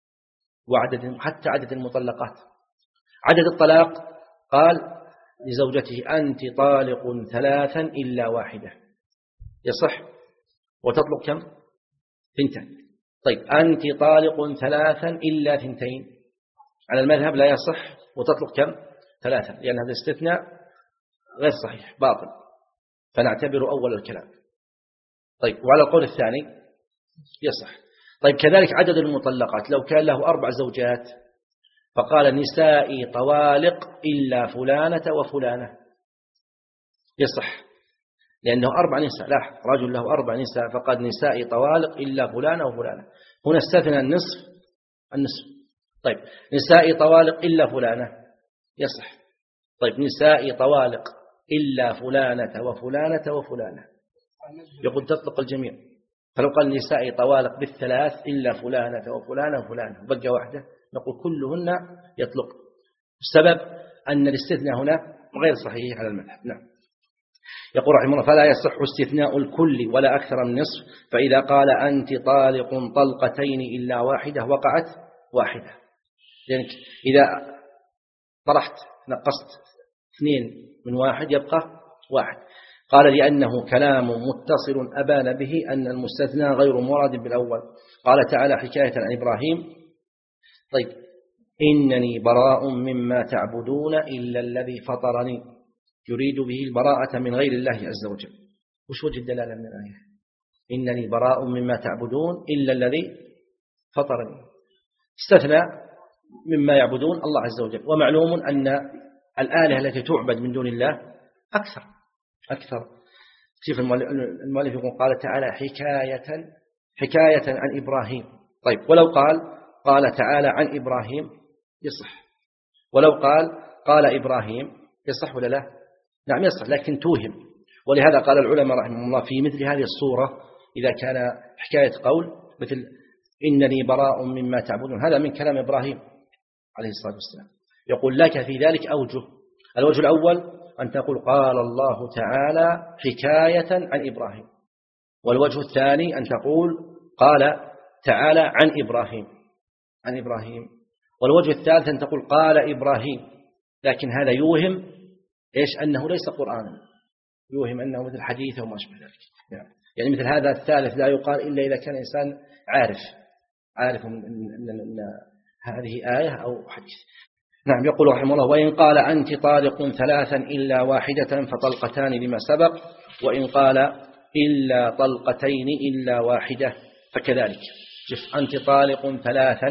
وعدد حتى عدد المطلقات. عدد الطلاق قال لزوجته أنت طالق ثلاثا إلا واحدة، يصح وتطلق كم؟ ثنتين. طيب أنت طالق ثلاثا إلا ثنتين، على المذهب لا يصح وتطلق كم؟ ثلاثا، لأن هذا الاستثناء غير صحيح باطل، فنعتبر أول الكلام. طيب وعلى القول الثاني يصح. طيب كذلك عدد المطلقات، لو كان له أربع زوجات فقال نسائي طوالق إلا فلانة وفلانة، يصح لأنه أربع نساء، لاحظ رجل له أربع نساء فقال نسائي طوالق إلا فلانة وفلانة، هنا استثنى النصف النصف. طيب نسائي طوالق إلا فلانة يصح. طيب نسائي طوالق إلا فلانة وفلانة وفلانة، يقول تطلق الجميع. فلو قال نسائي طوالق بالثلاث إلا فلانة وفلانة وفلانة وبقى واحدة، نقول كلهن يطلق. السبب أن الاستثناء هنا غير صحيح على المذهب. نعم. يقول رحمه الله فلا يصح استثناء الكل ولا أكثر من نصف، فإذا قال أنت طالق طلقتين إلا واحدة وقعت واحدة، لأنك إذا طرحت نقصت اثنين من واحد يبقى واحد. قال لأنه كلام متصل أبان به أن المستثنى غير مراد بالأول. قال تعالى حكاية عن إبراهيم طيب إنني براء مما تعبدون إلا الذي فطرني، يريد به البراءة من غير الله عز وجل. وش وجه الدلالة من الآية؟ إنني براء مما تعبدون إلا الذي فطرني، استثنى مما يعبدون الله عز وجل. ومعلوم أن الآلهة التي تعبد من دون الله أكثر أكثر شوف المؤلف يقول قال تعالى حكاية حكاية عن إبراهيم. طيب ولو قال قال تعالى عن إبراهيم يصح، ولو قال قال إبراهيم يصح ولا لا؟ نعم يصح، لكن توهم. ولهذا قال العلماء رحمهم الله في مثل هذه الصورة إذا كان حكاية قول مثل إنني براء مما تعبدون، هذا من كلام إبراهيم عليه الصلاة والسلام، يقول لك في ذلك أوجه. الوجه الأول أن تقول قال الله تعالى حكاية عن إبراهيم، والوجه الثاني أن تقول قال تعالى عن إبراهيم عن إبراهيم والوجه الثالث أن تقول قال إبراهيم، لكن هذا يوهم إيش؟ أنه ليس قرآنا، يوهم أنه مثل حديث وما أشبه ذلك. يعني مثل هذا الثالث لا يقال إلا إذا كان إنسان عارف عارف أن, أن, أن هذه آية أو حديث. نعم. يقول رحمه الله وإن قال أنت طالق ثلاثا إلا واحدة فطلقتان لما سبق، وإن قال إلا طلقتين إلا واحدة فكذلك. شوف، أنت طالق ثلاثا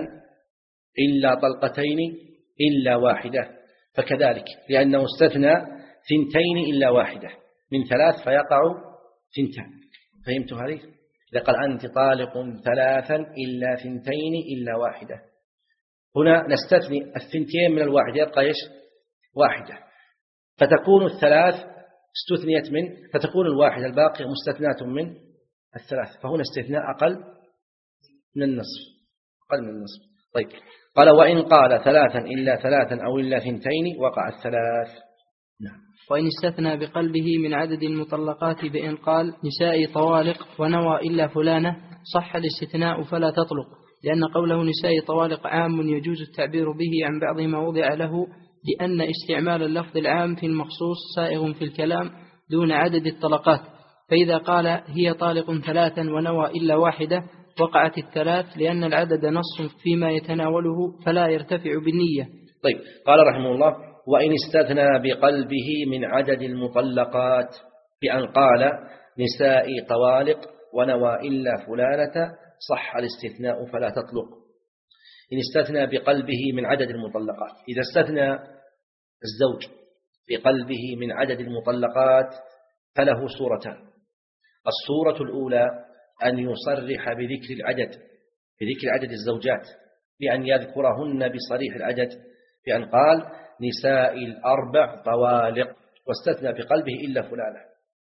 إلا طلقتين إلا واحدة فكذلك، لأنه استثنى ثنتين إلا واحدة، من ثلاث فيقع ثنتان. فهمت هذه؟ إذا قال أنت طالق ثلاثا إلا ثنتين إلا واحدة، هنا نستثني الثنتين من الواحدة يبقى إيش؟ واحدة، فتكون الثلاث استثنيت من، فتكون الواحدة الباقية مستثناة من الثلاث، فهنا استثناء أقل من النصف أقل من النصف. طيب، قال وإن قال ثلاثا إلا ثلاثا أو إلا ثنتين وقع الثلاث. نعم. وإن استثنى بقلبه من عدد المطلقات بإن قال نسائي طوالق ونوى إلا فلانة صح الاستثناء فلا تطلق، لأن قوله نسائي طوالق عام يجوز التعبير به عن بعض ما وضع له، لأن استعمال اللفظ العام في المخصوص سائغ في الكلام دون عدد الطلقات، فإذا قال هي طالق ثلاثا ونوى إلا واحدة وقعت الثلاث، لأن العدد نص فيما يتناوله فلا يرتفع بالنية. طيب، قال رحمه الله وإن استثنى بقلبه من عدد المطلقات بأن قال نسائي طوالق ونوى إلا فلانة صح الاستثناء فلا تطلق. إن استثنى بقلبه من عدد المطلقات، إذا استثنى الزوج بقلبه من عدد المطلقات فله صورتان. الصورة الأولى أن يصرح بذكر العدد بذكر عدد الزوجات بأن يذكرهن بصريح العدد، بأن قال نساء الأربع طوالق واستثنى بقلبه إلا فلانة.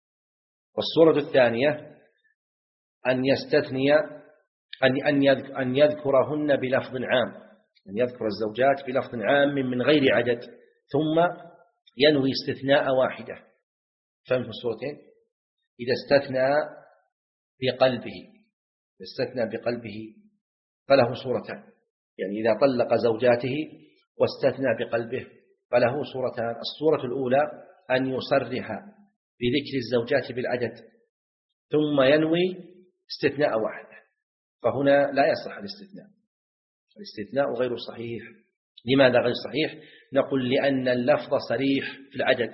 والصورة الثانية أن يستثني أن أن يذكرهن بلفظ عام، أن يذكر الزوجات بلفظ عام من غير عدد ثم ينوي استثناء واحدة. فهمت الصورتين؟ إذا استثنى بقلبه استثنى بقلبه فله صورتان، يعني إذا طلق زوجاته واستثنى بقلبه فله صورتان. الصورة الأولى أن يصرح بذكر الزوجات بالعدد ثم ينوي استثناء واحدة، فهنا لا يصح الاستثناء الاستثناء غير صحيح. لماذا غير صحيح؟ نقول لأن اللفظ صريح في العدد،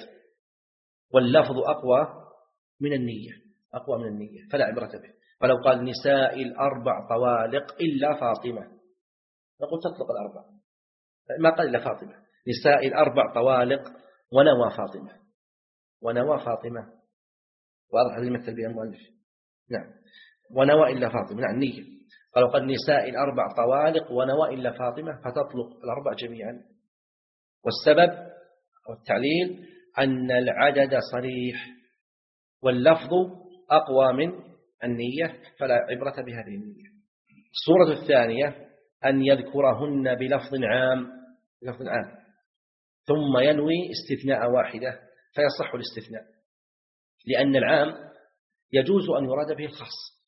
واللفظ أقوى من النية أقوى من النية فلا عبرة به. فلو قال نساء الأربع طوالق إلا فاطمة نقول تطلق الأربع، ما قال إلا فاطمة. نساء الأربع طوالق ونوى فاطمة ونوى فاطمة واضح هذه مثل بها المؤلف. نعم، ونوى إلا فاطمة، نعم نية. قالوا قد نساء الأربع طوالق ونوى إلا فاطمة فتطلق الأربع جميعا. والسبب أو التعليل أن العدد صريح واللفظ أقوى من النية فلا عبرة بهذه النية. الصورة الثانية أن يذكرهن بلفظ عام بلفظ عام ثم ينوي استثناء واحدة فيصح الاستثناء، لأن العام يجوز أن يراد به الخاص.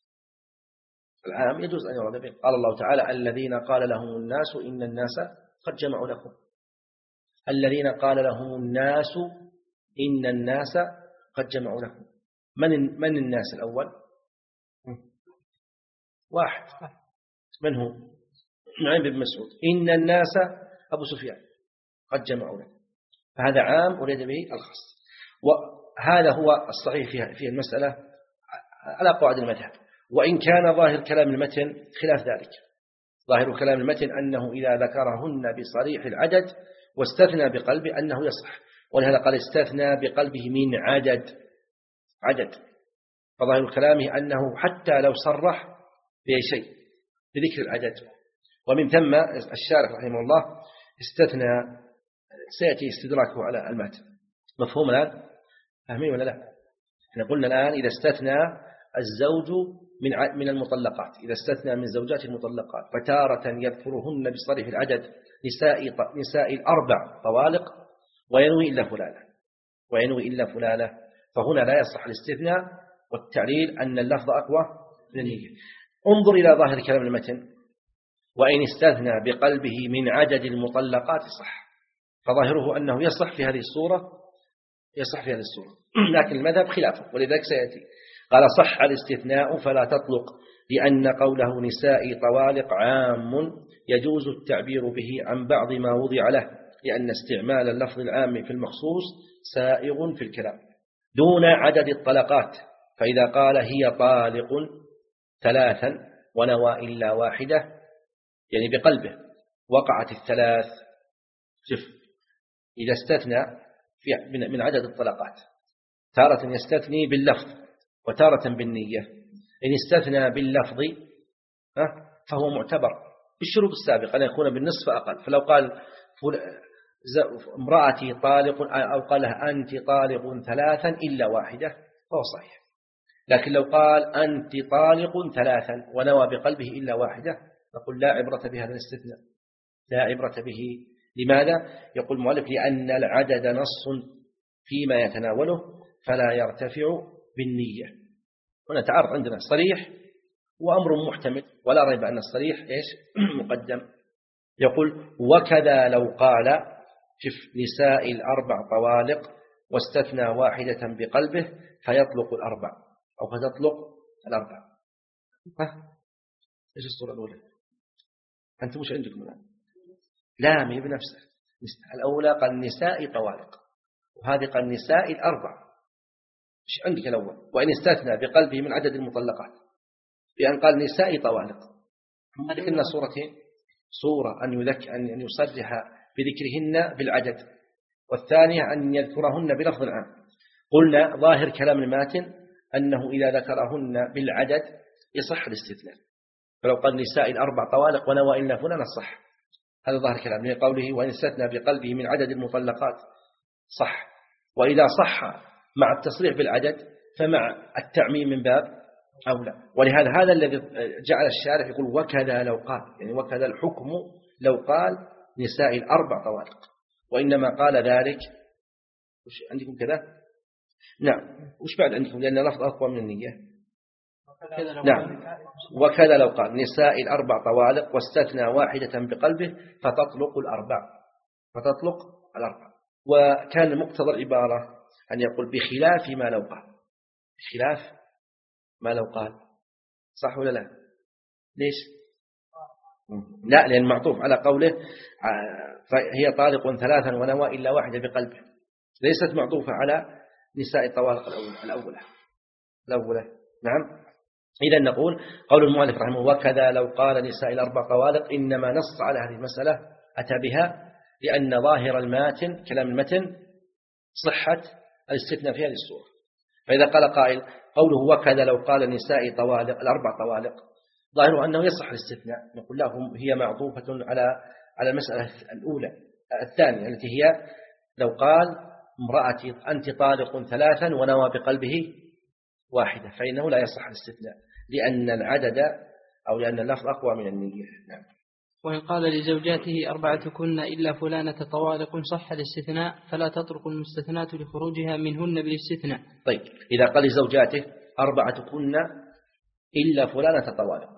العام يجوز أن يراد به. قال الله تعالى الذين قال لهم الناس إن الناس قد جمعوا لكم. الذين قال لهم الناس إن الناس قد جمعوا لكم. من من الناس الأول؟ واحد. من هو؟ نعيم بن مسعود. إن الناس أبو سفيان قد جمعوا لكم، فهذا عام أريد به الخاص. وهذا هو الصحيح في المسألة على قواعد المذهب، وإن كان ظاهر كلام المتن خلاف ذلك. ظاهر كلام المتن أنه إذا ذكرهن بصريح العدد واستثنى بقلبه أنه يصح، ولهذا قال استثنى بقلبه من عدد عدد فظاهر كلامه أنه حتى لو صرح بأي شيء بذكر العدد. ومن ثم الشارح رحمه الله استثنى سيأتي استدراكه على الماتن. مفهوم الآن؟ فاهمين ولا لا؟ احنا قلنا الآن إذا استثنى الزوج من من المطلقات، إذا استثنى من زوجات المطلقات فتارة يذكرهن بصريح العدد نساء نساء الأربع طوالق وينوي إلا فلانة وينوي إلا فلانة، فهنا لا يصح الاستثناء والتعليل أن اللفظ أقوى من النية. انظر إلى ظاهر كلام المتن: وإن استثنى بقلبه من عدد المطلقات صح، فظاهره أنه يصح في هذه الصورة، يصح في هذه الصورة، لكن المذهب خلافه، ولذلك سيأتي. قال: صح الاستثناء فلا تطلق، لأن قوله نساء طوالق عام يجوز التعبير به عن بعض ما وضع له، لأن استعمال اللفظ العام في المخصوص سائغ في الكلام دون عدد الطلقات. فإذا قال هي طالق ثلاثا ونوى إلا واحدة، يعني بقلبه وقعت الثلاث. شوف، إذا استثنى من عدد الطلقات تارة يستثني باللفظ وتارة بالنية. إن استثنى باللفظ فهو معتبر بالشروط السابقة أن يكون بالنصف أقل. فلو قال امرأتي طالق أو قالها أنت طالق ثلاثا إلا واحدة فهو صحيح. لكن لو قال أنت طالق ثلاثا ونوى بقلبه إلا واحدة نقول لا عبرة بهذا الاستثناء، لا عبرة به. لماذا؟ يقول المؤلف: لأن العدد نص فيما يتناوله فلا يرتفع بالنية. هنا تعرض عندنا صريح وأمر محتمل، ولا ريب أن الصريح إيش مقدم. يقول: وكذا لو قال شف نساء الأربع طوالق واستثنى واحدة بقلبه فيطلق الأربع أو فتطلق الأربع. ها إيش الصورة الأولى؟ أنتم مش عندكم الآن؟ لا، مي بنفسه. الأولى قال نساء طوالق، وهذه قال نساء الأربع. إيش عندك الأول؟ وإن استثنى بقلبه من عدد المطلقات، بأن قال نساء طوالق. هذه كنا صورتين: صورة أن يذك أن يصرح بذكرهن بالعدد، والثانية أن يذكرهن بلفظ عام. قلنا ظاهر كلام الماتن أنه إذا ذكرهن بالعدد يصح الاستثناء، فلو قال نساء الأربع طوالق ونوى إلا فلان صح. هذا ظاهر كلام من قوله: وإن استثنى بقلبه من عدد المطلقات صح. وإذا صح مع التصريح بالعدد فمع التعميم من باب أولى. ولهذا هذا الذي جعل الشارح يقول: وكذا لو قال، يعني وكذا الحكم لو قال نساء الأربع طوالق، وإنما قال ذلك. وش عندكم كذا؟ نعم. وش بعد عندكم؟ لأن اللفظ أقوى من النية. نعم. وكذا لو قال نساء الأربع طوالق واستثنى واحدة بقلبه فتطلق الأربع، فتطلق الأربع. وكان مقتضى العبارة أن يقول بخلاف ما لو قال، بخلاف ما لو قال. صح ولا لا؟ ليش؟ لا، لأن معطوف على قوله فهي طالق ثلاثا ونوى إلا واحدة بقلبه، ليست معطوفة على نساء الطوالق الأولى الأولى. نعم. إذا نقول قول المؤلف رحمه: وكذا لو قال نساء الأربع طوالق، إنما نص على هذه المسألة أتى بها لأن ظاهر الماتن كلام المتن صحة الاستثناء في هذه الصورة. فإذا قال قائل قوله وكذا لو قال نساء طوالق الأربع طوالق ظاهره أنه يصح الاستثناء، نقول له هي معطوفة على على المسألة الأولى الثانية التي هي لو قال امرأتي أنت طالق ثلاثا ونوى بقلبه واحدة، فإنه لا يصح الاستثناء لأن العدد أو لأن اللفظ أقوى من النية. نعم. وإن قال لزوجاته أربعتكن إلا فلانة طوالق صح الاستثناء، فلا تطرق المستثنات لخروجها منهن بالاستثناء. طيب، إذا قال لزوجاته أربعتكن إلا فلانة طوالق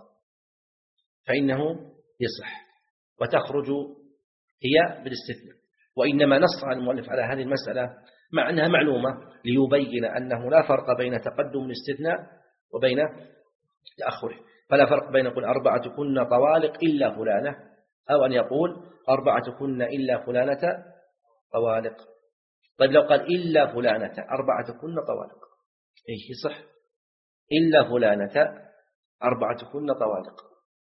فإنه يصح وتخرج هي بالاستثناء. وإنما نص على المؤلف على هذه المسألة مع أنها معلومة ليبين أنه لا فرق بين تقدم الاستثناء وبين تأخره. فلا فرق بين يقول أربعتكن طوالق إلا فلانة أو أن يقول أربعتكن إلا فلانة طوالق. طيب لو قال إلا فلانة أربعتكن طوالق إيه يصح؟ إلا فلانة أربعتكن طوالق.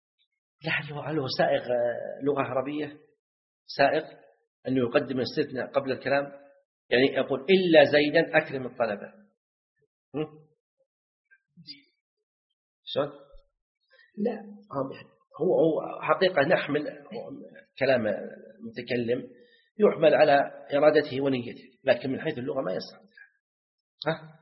هل هو سائغ لغة عربية سائغ أنه يقدم الاستثناء قبل الكلام؟ يعني يقول إلا زيدا أكرم الطلبة. شلون؟ لا، هو هو حقيقة نحمل كلام المتكلم يحمل على إرادته ونيته، لكن من حيث اللغة ما يصح. ها؟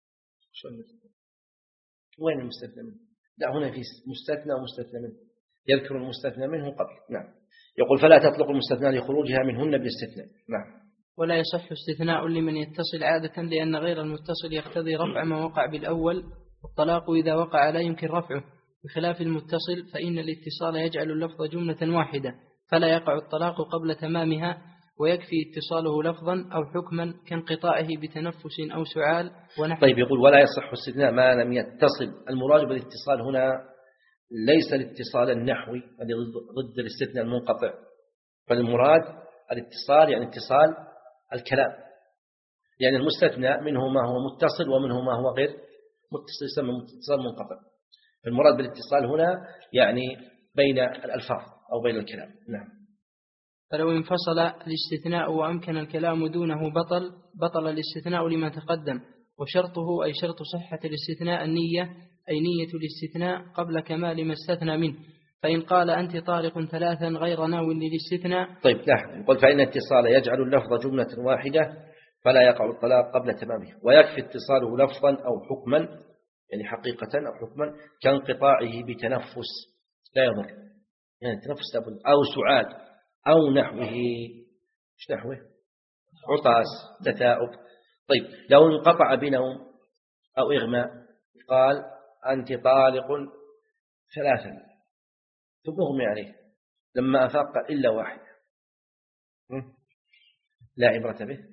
وين المستثنى منه؟ لا، هنا في مستثنى ومستثنى منه، يذكر المستثنى منه قبل. نعم. يقول فلا تطلق المستثنى لخروجها منهن بالاستثناء. نعم. ولا يصح استثناء لمن يتصل عادة، لأن غير المتصل يقتضي رفع ما وقع بالأول، والطلاق إذا وقع لا يمكن رفعه، بخلاف المتصل فإن الاتصال يجعل اللفظ جملة واحدة فلا يقع الطلاق قبل تمامها، ويكفي اتصاله لفظا أو حكما كانقطاعه بتنفس أو سعال ونحو. طيب، يقول ولا يصح استثناء ما لم يتصل. المراد بالاتصال هنا ليس الاتصال النحوي الذي ضد الاستثناء المنقطع، فالمراد الاتصال يعني اتصال الكلام، يعني المستثنى منه ما هو متصل ومنه ما هو غير متصل، يسمى اتصال منقطع. المراد بالاتصال هنا يعني بين الألفاظ أو بين الكلام. نعم. فلو انفصل الاستثناء وأمكن الكلام دونه بطل بطل الاستثناء لما تقدم، وشرطه أي شرط صحة الاستثناء النية، أي نية الاستثناء قبل كمال ما استثنى منه. فإن قال أنت طالق ثلاثا غير ناو للاستثناء. طيب لا، يقول فإن اتصال يجعل اللفظ جملة واحدة فلا يقع الطلاق قبل تمامه، ويكفي اتصاله لفظا أو حكما، يعني حقيقة أو حكما كانقطاعه بتنفس لا يضر، يعني تنفس لابد، أو سعال أو نحوه. إيش نحوه؟ عطاس، تثاؤب. طيب لو انقطع بنوم أو إغماء قال أنت طالق ثلاثا ثم أغمي عليه، لما أفاق إلا واحد، لا عبرة به.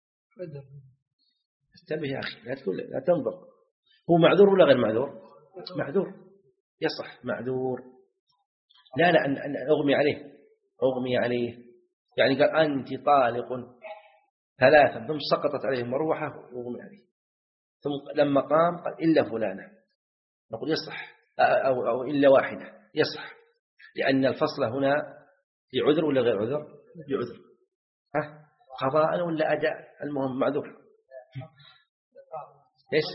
استبه يا أخي، لا تقول لا تنظر، هو معذور ولا غير معذور؟ معذور، يصح معذور. لا لا أن, أن أغمي عليه، أغمي عليه يعني قال أنت طالق ثلاثا ثم سقطت عليه المروحة وأغمي عليه، ثم لما قام قال إلا فلانة، نقول يصح، أو, أو إلا واحدة يصح، لأن الفصل هنا لعذر ولا غير عذر؟ لعذر. ها؟ قضاء ولا أداء؟ المهم معذور. إيش؟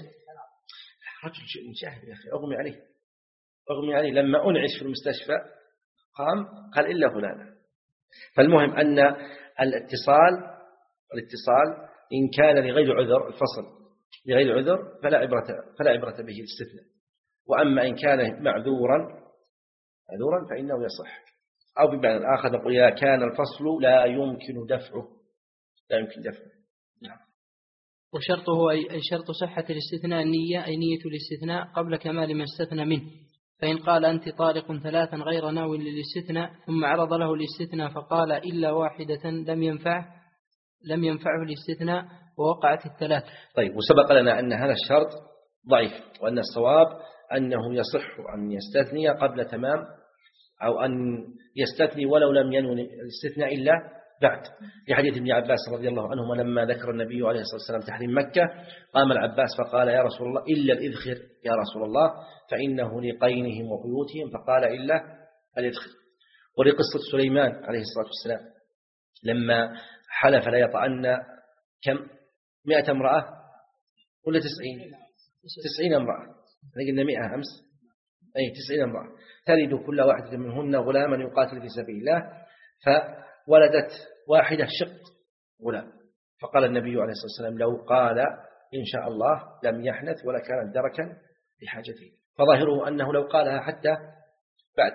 رجل مشاهد يا أخي، أغمي عليه، أغمي عليه لما أنعش في المستشفى قام قال إلا فلانة. فالمهم أن الاتصال الاتصال إن كان لغير عذر، الفصل لغير عذر فلا عبرة فلا عبرة به الاستثناء، وأما إن كان معذورا معذورا فإنه يصح. أو بمعنى الآخر نقول إذا كان الفصل لا يمكن دفعه لا يمكن دفعه. نعم. وشرطه أي شرط صحة الاستثناء النية، أي نية الاستثناء قبل كمال ما استثنى منه. فإن قال أنت طالق ثلاثا غير ناو للاستثناء ثم عرض له الاستثناء فقال إلا واحدة لم ينفع لم ينفعه الاستثناء ووقعت الثلاث. طيب، وسبق لنا أن هذا الشرط ضعيف، وأن الصواب أنه يصح أن يستثني قبل تمام، أو أن يستثني ولو لم ينوي الاستثناء إلا بعد. في حديث ابن عباس رضي الله عنهما لما ذكر النبي عليه الصلاة والسلام تحريم مكة قام العباس فقال يا رسول الله إلا الإذخر يا رسول الله فإنه لقينهم وبيوتهم، فقال إلا الإذخر. ولقصة سليمان عليه الصلاة والسلام لما حلف لا يطعن كم مئة امرأة ولا تسعين تسعين امرأة، قلنا مئة أمس، أي تسعين امرأة تلد كل واحدة منهن غلاما يقاتل في سبيل الله، فولدت واحدة شق غلام، فقال النبي عليه الصلاة والسلام لو قال إن شاء الله لم يحنث ولا كانت دركا لحاجته، فظاهره أنه لو قالها حتى بعد.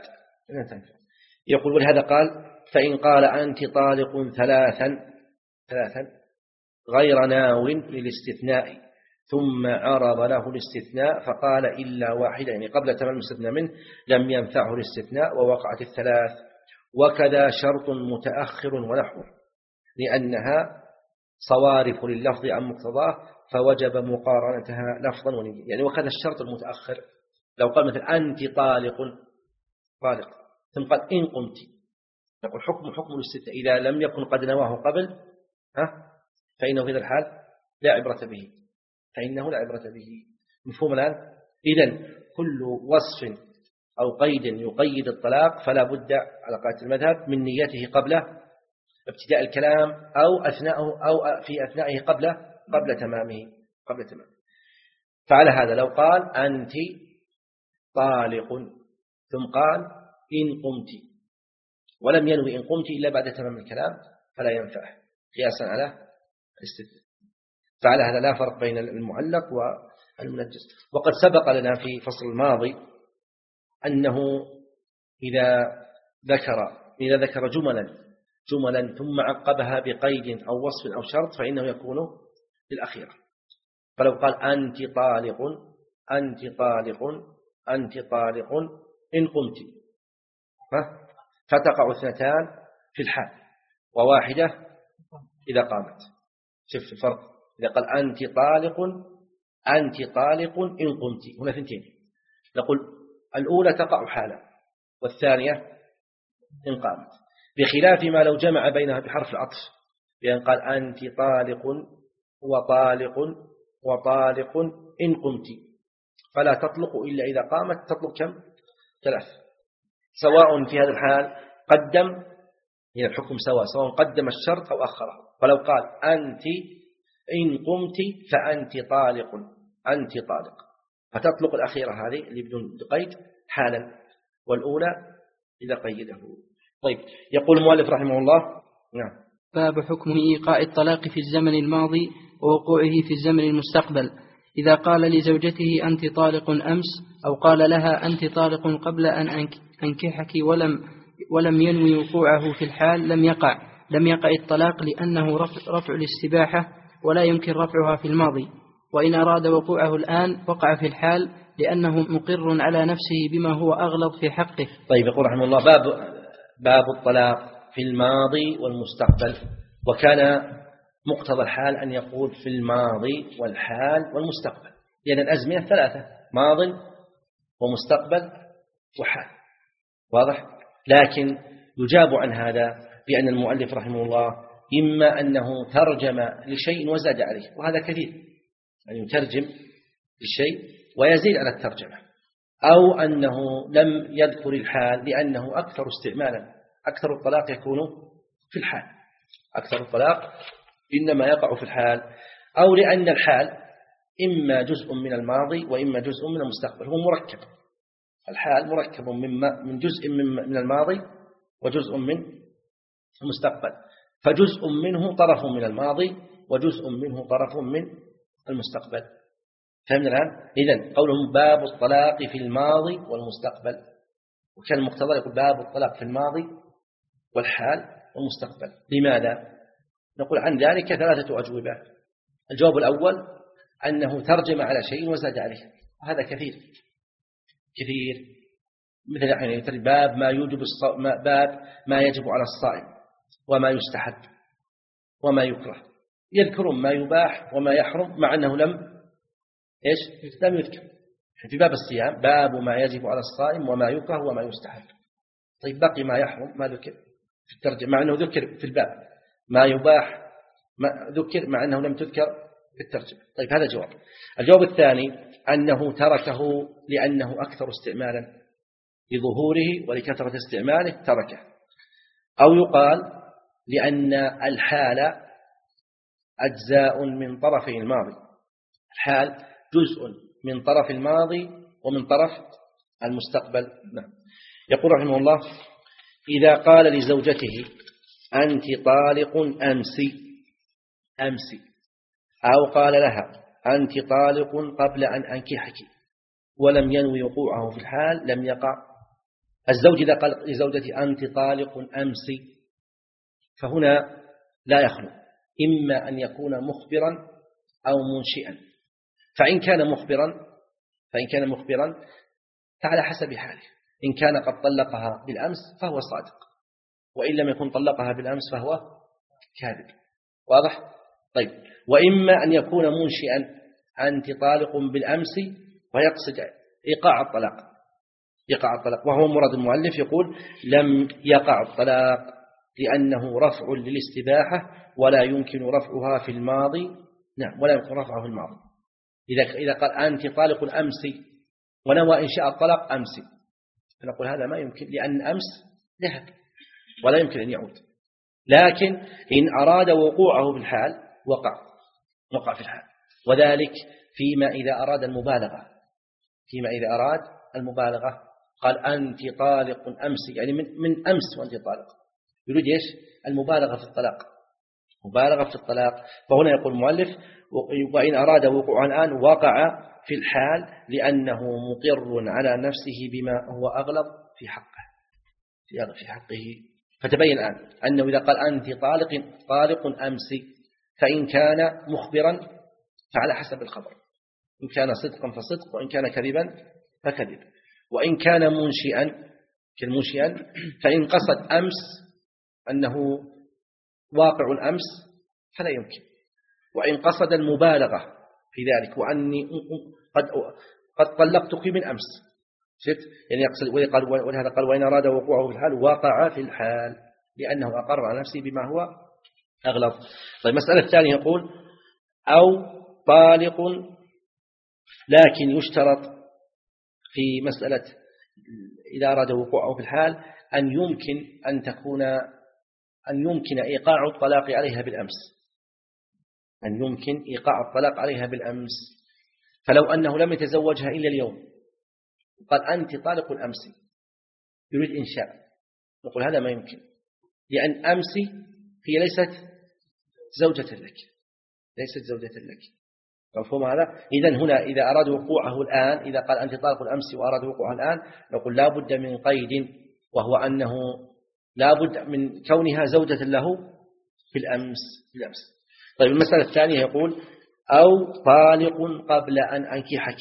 يقول ولهذا قال فإن قال أنت طالق ثلاثا ثلاثا غير ناو للاستثناء ثم عرض له الاستثناء فقال إلا واحدة، يعني قبل تمام الاستثناء منه لم ينفعه الاستثناء ووقعت الثلاث. وكذا شرط متأخر ونحوه لأنها صوارف لللفظ عن مقتضاه فوجب مقارنتها لفظا ونية. يعني وكذا الشرط المتأخر لو قال مثلا أنت طالق طالق ثم قال إن قمت، نقول حكم حكم الاستثناء إذا لم يكن قد نواه قبل ها فإنه في هذا الحال لا عبرة به، فإنه لا عبرة به. مفهوم الآن؟ إذن كل وصف أو قيد يقيد الطلاق فلا بد على قاعدة المذهب من نيته قبل ابتداء الكلام أو أثناءه أو في أثنائه قبل قبل تمامه قبل تمامه. فعلى هذا لو قال أنت طالق ثم قال إن قمت ولم ينوي إن قمت إلا بعد تمام الكلام فلا ينفعه قياسا على الاستثناء. فعلى هذا لا فرق بين المعلق والمنجز. وقد سبق لنا في فصل الماضي أنه إذا ذكر إذا ذكر جملا جملا ثم عقبها بقيد أو وصف أو شرط فإنه يكون للأخيرة. فلو قال أنت طالق أنت طالق أنت طالق إن قمت، فتقع اثنتان في الحال وواحدة إذا قامت. شوف الفرق، إذا قال أنت طالق أنت طالق إن قمت، هنا ثنتين، نقول الأولى تقع حالا والثانية إن قامت، بخلاف ما لو جمع بينها بحرف العطف، بأن قال أنت طالق وطالق وطالق إن قمت، فلا تطلق إلا إذا قامت. تطلق كم؟ ثلاث، سواء في هذا الحال قدم، يعني الحكم سواء سواء قدم الشرط أو أخره. فلو قال أنت إن قمت فأنت طالق أنت طالق، فتطلق الأخيرة هذه اللي بدون قيد حالا، والأولى إذا قيده. طيب، يقول المؤلف رحمه الله: نعم. باب حكم إيقاع الطلاق في الزمن الماضي ووقوعه في الزمن المستقبل. إذا قال لزوجته أنت طالق أمس، أو قال لها أنت طالق قبل أن أنكحك ولم ولم ينوي وقوعه في الحال، لم يقع لم يقع الطلاق، لأنه رفع الاستباحة ولا يمكن رفعها في الماضي. وإن أراد وقوعه الآن وقع في الحال، لأنه مقر على نفسه بما هو أغلظ في حقه. طيب، يقول رحمه الله: باب باب الطلاق في الماضي والمستقبل. وكان مقتضى الحال أن يقول في الماضي والحال والمستقبل، لأن يعني الأزمنة ثلاثة: ماض ومستقبل وحال. واضح؟ لكن يجاب عن هذا بأن المؤلف رحمه الله إما أنه ترجم لشيء وزاد عليه، وهذا كثير، أن يعني يترجم للشيء ويزيد على الترجمة، أو أنه لم يذكر الحال لأنه أكثر استعمالا. أكثر الطلاق يكون في الحال، أكثر الطلاق إنما يقع في الحال، أو لأن الحال إما جزء من الماضي وإما جزء من المستقبل، هو مركب. الحال مركب من جزء من الماضي وجزء من المستقبل، فجزء منه طرف من الماضي وجزء منه طرف من المستقبل. فهمنا الآن؟ إذن قولهم باب الطلاق في الماضي والمستقبل، وكان المقتضى يقول باب الطلاق في الماضي والحال والمستقبل. لماذا؟ نقول عن ذلك ثلاثة أجوبة. الجواب الأول أنه ترجم على شيء وزاد عليه، وهذا كثير كثير، مثل يعني باب ما يوجب الص... باب ما يجب على الصائم وما يستحب وما يكره، يذكرون ما يباح وما يحرم مع أنه لم إيش لم يذكر. في باب الصيام باب ما يجب على الصائم وما يكره وما يستحب. طيب، بقي ما يحرم ما ذكر في الترجمة، مع أنه ذكر في الباب. ما يباح ما ذكر مع أنه لم تذكر في الترجمة. طيب، هذا جواب. الجواب الثاني أنه تركه لأنه أكثر استعمالا، لظهوره ولكثرة استعماله تركه. أو يقال لأن الحال أجزاء من طرفي الماضي، الحال جزء من طرف الماضي ومن طرف المستقبل. نعم. يقول رحمه الله: إذا قال لزوجته أنت طالق أمسي أمسي، أو قال لها أنت طالق قبل أن أنكحك ولم ينوي وقوعه في الحال، لم يقع. الزوج إذا قال لزوجته أنت طالق أمسي، فهنا لا يخلو إما أن يكون مخبرا أو منشئا. فإن كان مخبرا فإن كان مخبرا فعلى حسب حاله، إن كان قد طلقها بالأمس فهو صادق، وإن لم يكن طلقها بالأمس فهو كاذب. واضح؟ طيب، وإما أن يكون منشئا، أنت طالق بالأمس، ويقصد إيقاع الطلاق يقع الطلاق وهو مراد المؤلف. يقول لم يقع الطلاق لأنه رفع للاستباحة ولا يمكن رفعها في الماضي. نعم، ولا يمكن رفعها في الماضي. إذا إذا قال أنت طالق أمسي ونوى إنشاء الطلاق أمسي، فنقول هذا ما يمكن، لأن أمس ذهب ولا يمكن أن يعود. لكن إن أراد وقوعه في الحال وقع وقع في الحال، وذلك فيما إذا أراد المبالغة فيما إذا أراد المبالغة قال أنت طالق أمسي، يعني من, من أمس وأنت طالق، يريد إيش؟ المبالغة في الطلاق، مبالغة في الطلاق. فهنا يقول المؤلف وإن أراد وقوعا الآن وقع في الحال لأنه مقر على نفسه بما هو أغلب في حقه في حقه. فتبين الآن أنه إذا قال أنت طالق طالق أمس، فإن كان مخبرا فعلى حسب الخبر، إن كان صدقا فصدق، وإن كان كذبا فكذب. وإن كان منشئا كالمنشئا فإن قصد أمس أنه واقع أمس فلا يمكن. وإن قصد المبالغة في ذلك وأني قد قد طلقتك من أمس شفت يعني يقصد، ولهذا قال وإن أراد وقوعه في الحال وقع في الحال لأنه أقر على نفسه بما هو أغلب. طيب المسألة الثانية يقول أو طالق، لكن يشترط في مسألة إذا أراد وقوعه في الحال أن يمكن أن تكون أن يمكن إيقاع الطلاق عليها بالأمس، أن يمكن إيقاع الطلاق عليها بالأمس. فلو أنه لم يتزوجها إلا اليوم قال أنت طالق الأمس يريد إنشاء، نقول هذا ما يمكن، لأن أمس هي ليست زوجة لك، ليست زوجة لك. مفهوم هذا؟ إذن هنا إذا أراد وقوعه الآن، إذا قال أنت طالق الأمس وأراد وقوعه الآن، نقول لا بد من قيد، وهو أنه لا بد من كونها زوجة له في الأمس بالأمس. طيب المسألة الثانية يقول أو طالق قبل أن أنكحك،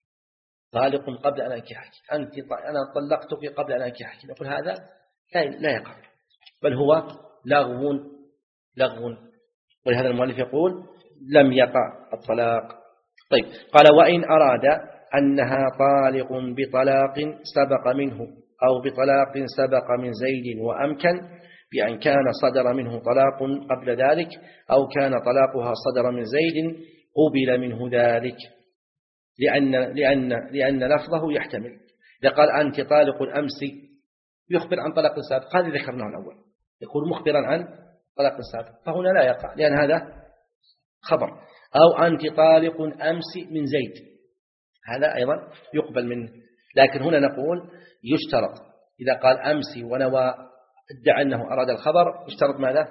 طالق قبل أن أنكحك، أنت أنا طلقتك قبل أن أنكحك، نقول هذا لا يقع، بل هو لغو لغو. ولهذا المؤلف يقول لم يقع الطلاق. طيب قال وإن أراد أنها طالق بطلاق سبق منه أو بطلاق سبق من زيد وأمكن، بأن كان صدر منه طلاق قبل ذلك أو كان طلاقها صدر من زيد قبل منه ذلك، لأن, لأن, لأن لفظه يحتمل. إذا قال أنت طالق الأمس يخبر عن طلاق سابق، هذا ذكرناه الأول، يقول مخبرا عن طلاق سابق، فهنا لا يقع لأن هذا خبر. أو أنت طالق أمس من زيد، هذا أيضا يقبل منه. لكن هنا نقول يشترط إذا قال أمس ونوى ادعى أنه أراد الخبر، يشترط ماذا؟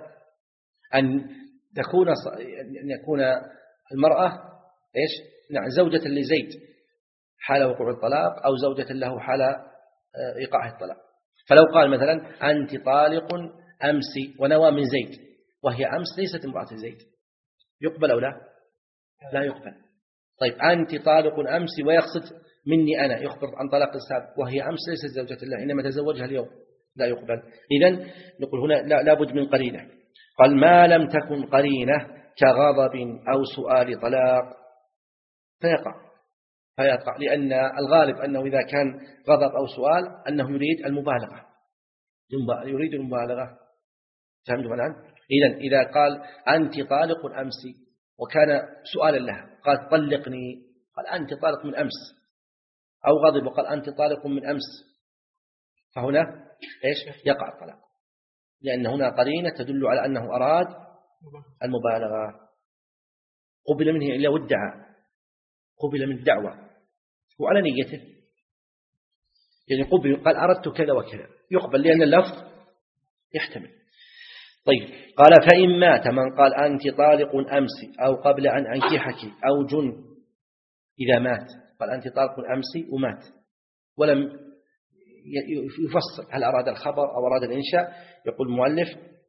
أن تكون أن يكون المرأة إيش؟ نعم زوجة لزيد حال وقوع الطلاق أو زوجة له حال إيقاع الطلاق. فلو قال مثلا أنت طالق أمس ونوى من زيد وهي أمس ليست امرأة زيد، يقبل أو لا؟ لا يقبل. طيب أنت طالق أمس ويقصد مني أنا، يخبر عن طلاق السابق وهي أمس ليست زوجة الله إنما تزوجها اليوم، لا يقبل. إذن نقول هنا لا لابد من قرينة. قال ما لم تكن قرينة كغضب أو سؤال طلاق فيقع فيقع لأن الغالب أنه إذا كان غضب أو سؤال أنه يريد المبالغة، يريد المبالغة. فهمتم الآن؟ إذن إذا قال أنت طالق أمس وكان سؤالا لها قال طلقني، قال أنت طالق من أمس، أو غضب وقال أنت طالق من أمس، فهنا إيش؟ يقع الطلاق، لأن هنا قرينة تدل على أنه أراد المبالغة. قبل منه إلا وادعى، قبل من الدعوة وعلى نيته، يعني قبل قال أردت كذا وكذا، يقبل لأن اللفظ يحتمل. طيب قال فإن مات من قال أنت طالق أمس أو قبل أن أنكحك أو جن، إذا مات قال أنت طالق أمس ومات ولم يفصل هل أراد الخبر أو أراد الإنشاء، يقول المؤلف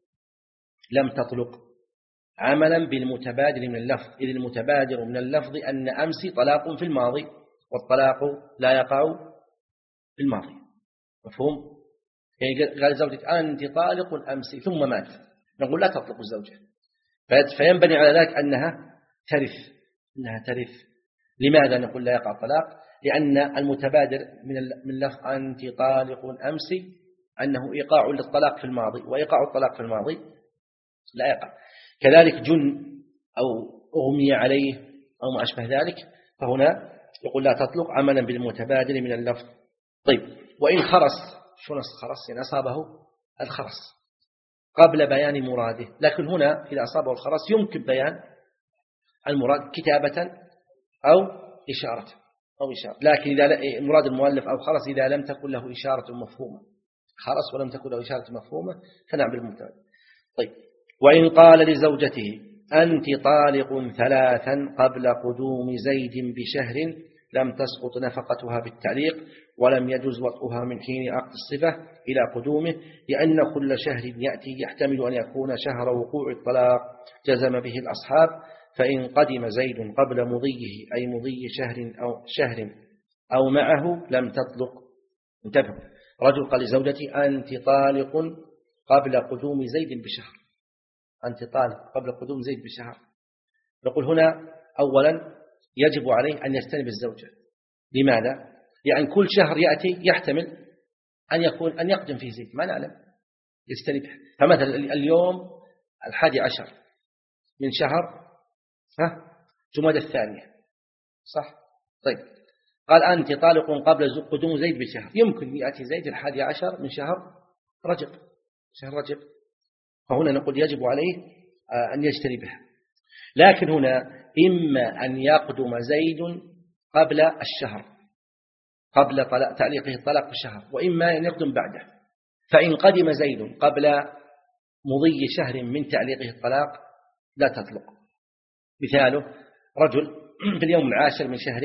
لم تطلق عملا بالمتبادر من اللفظ، إذ المتبادر من اللفظ أن أمس طلاق في الماضي والطلاق لا يقع في الماضي. مفهوم؟ يعني قال زوجك أنت طالق أمس ثم مات، نقول لا تطلق الزوجة، فينبني على ذلك أنها ترث، أنها ترث. لماذا نقول لا يقع الطلاق؟ لأن المتبادر من لفظ أنت طالق أمس أنه إيقاع للطلاق في الماضي، وإيقاع الطلاق في الماضي لا يقع. كذلك جن أو أغمي عليه أو ما أشبه ذلك، فهنا يقول لا تطلق عملا بالمتبادر من اللفظ. طيب وإن خرس، شو نص خرس؟ يعني أصابه الخرس قبل بيان مراده، لكن هنا إذا أصابه الخرس يمكن بيان المراد كتابة أو إشارة أو إشارة، لكن إذا مراد المؤلف أو خرس إذا لم تكن له إشارة مفهومة، خرس ولم تكن له إشارة مفهومة فنعم بالمتبادر. طيب وإن قال لزوجته أنت طالق ثلاثا قبل قدوم زيد بشهر لم تسقط نفقتها بالتعليق ولم يجوز وطئها من حين عقد الصفة إلى قدومه، لأن كل شهر يأتي يحتمل أن يكون شهر وقوع الطلاق جزم به الأصحاب. فإن قدم زيد قبل مضيه أي مضي شهر أو شهر أو معه لم تطلق. انتبهوا، رجل قال لزوجتي أنت طالق قبل قدوم زيد بشهر، أنت طالق قبل قدوم زيد بشهر. نقول هنا أولا يجب عليه أن يستنب الزوجة. لماذا؟ لأن كل شهر يأتي يحتمل أن يكون أن يقدم فيه زيد، ما نعلم، يستنبه. فمثلا اليوم الحادي عشر من شهر ها جمادى الثانية، صح؟ طيب قال أنت طالق قبل قدوم زيد بشهر، يمكن يأتي زيد الحادي عشر من شهر رجب، شهر رجب، فهنا نقول يجب عليه أن يجتنبها. لكن هنا إما أن يقدم زيد قبل الشهر قبل تعليقه الطلاق بشهر، وإما أن يقدم بعده. فإن قدم زيد قبل مضي شهر من تعليقه الطلاق لا تطلق. مثاله رجل في اليوم العاشر من شهر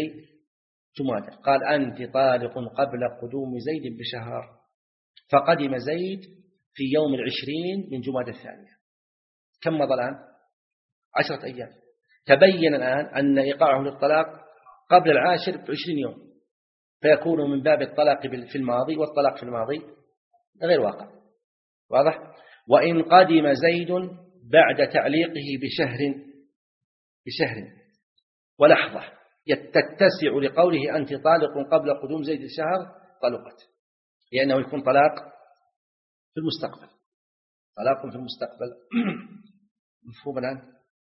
جمادى قال أنت طالق قبل قدوم زيد بشهر، فقدم زيد في يوم العشرين من جمادى الثانية، كم مضى الآن؟ عشرة أيام. تبين الآن أن إيقاعه للطلاق قبل العاشر بعشرين يوم، فيكون من باب الطلاق في الماضي، والطلاق في الماضي غير واقع. واضح؟ وإن قدم زيد بعد تعليقه بشهر بشهر ولحظة تتسع لقوله أنت طالق قبل قدوم زيد الشهر طلقت، لأنه يكون طلاق في المستقبل، طلاق في المستقبل. مفهوم الآن؟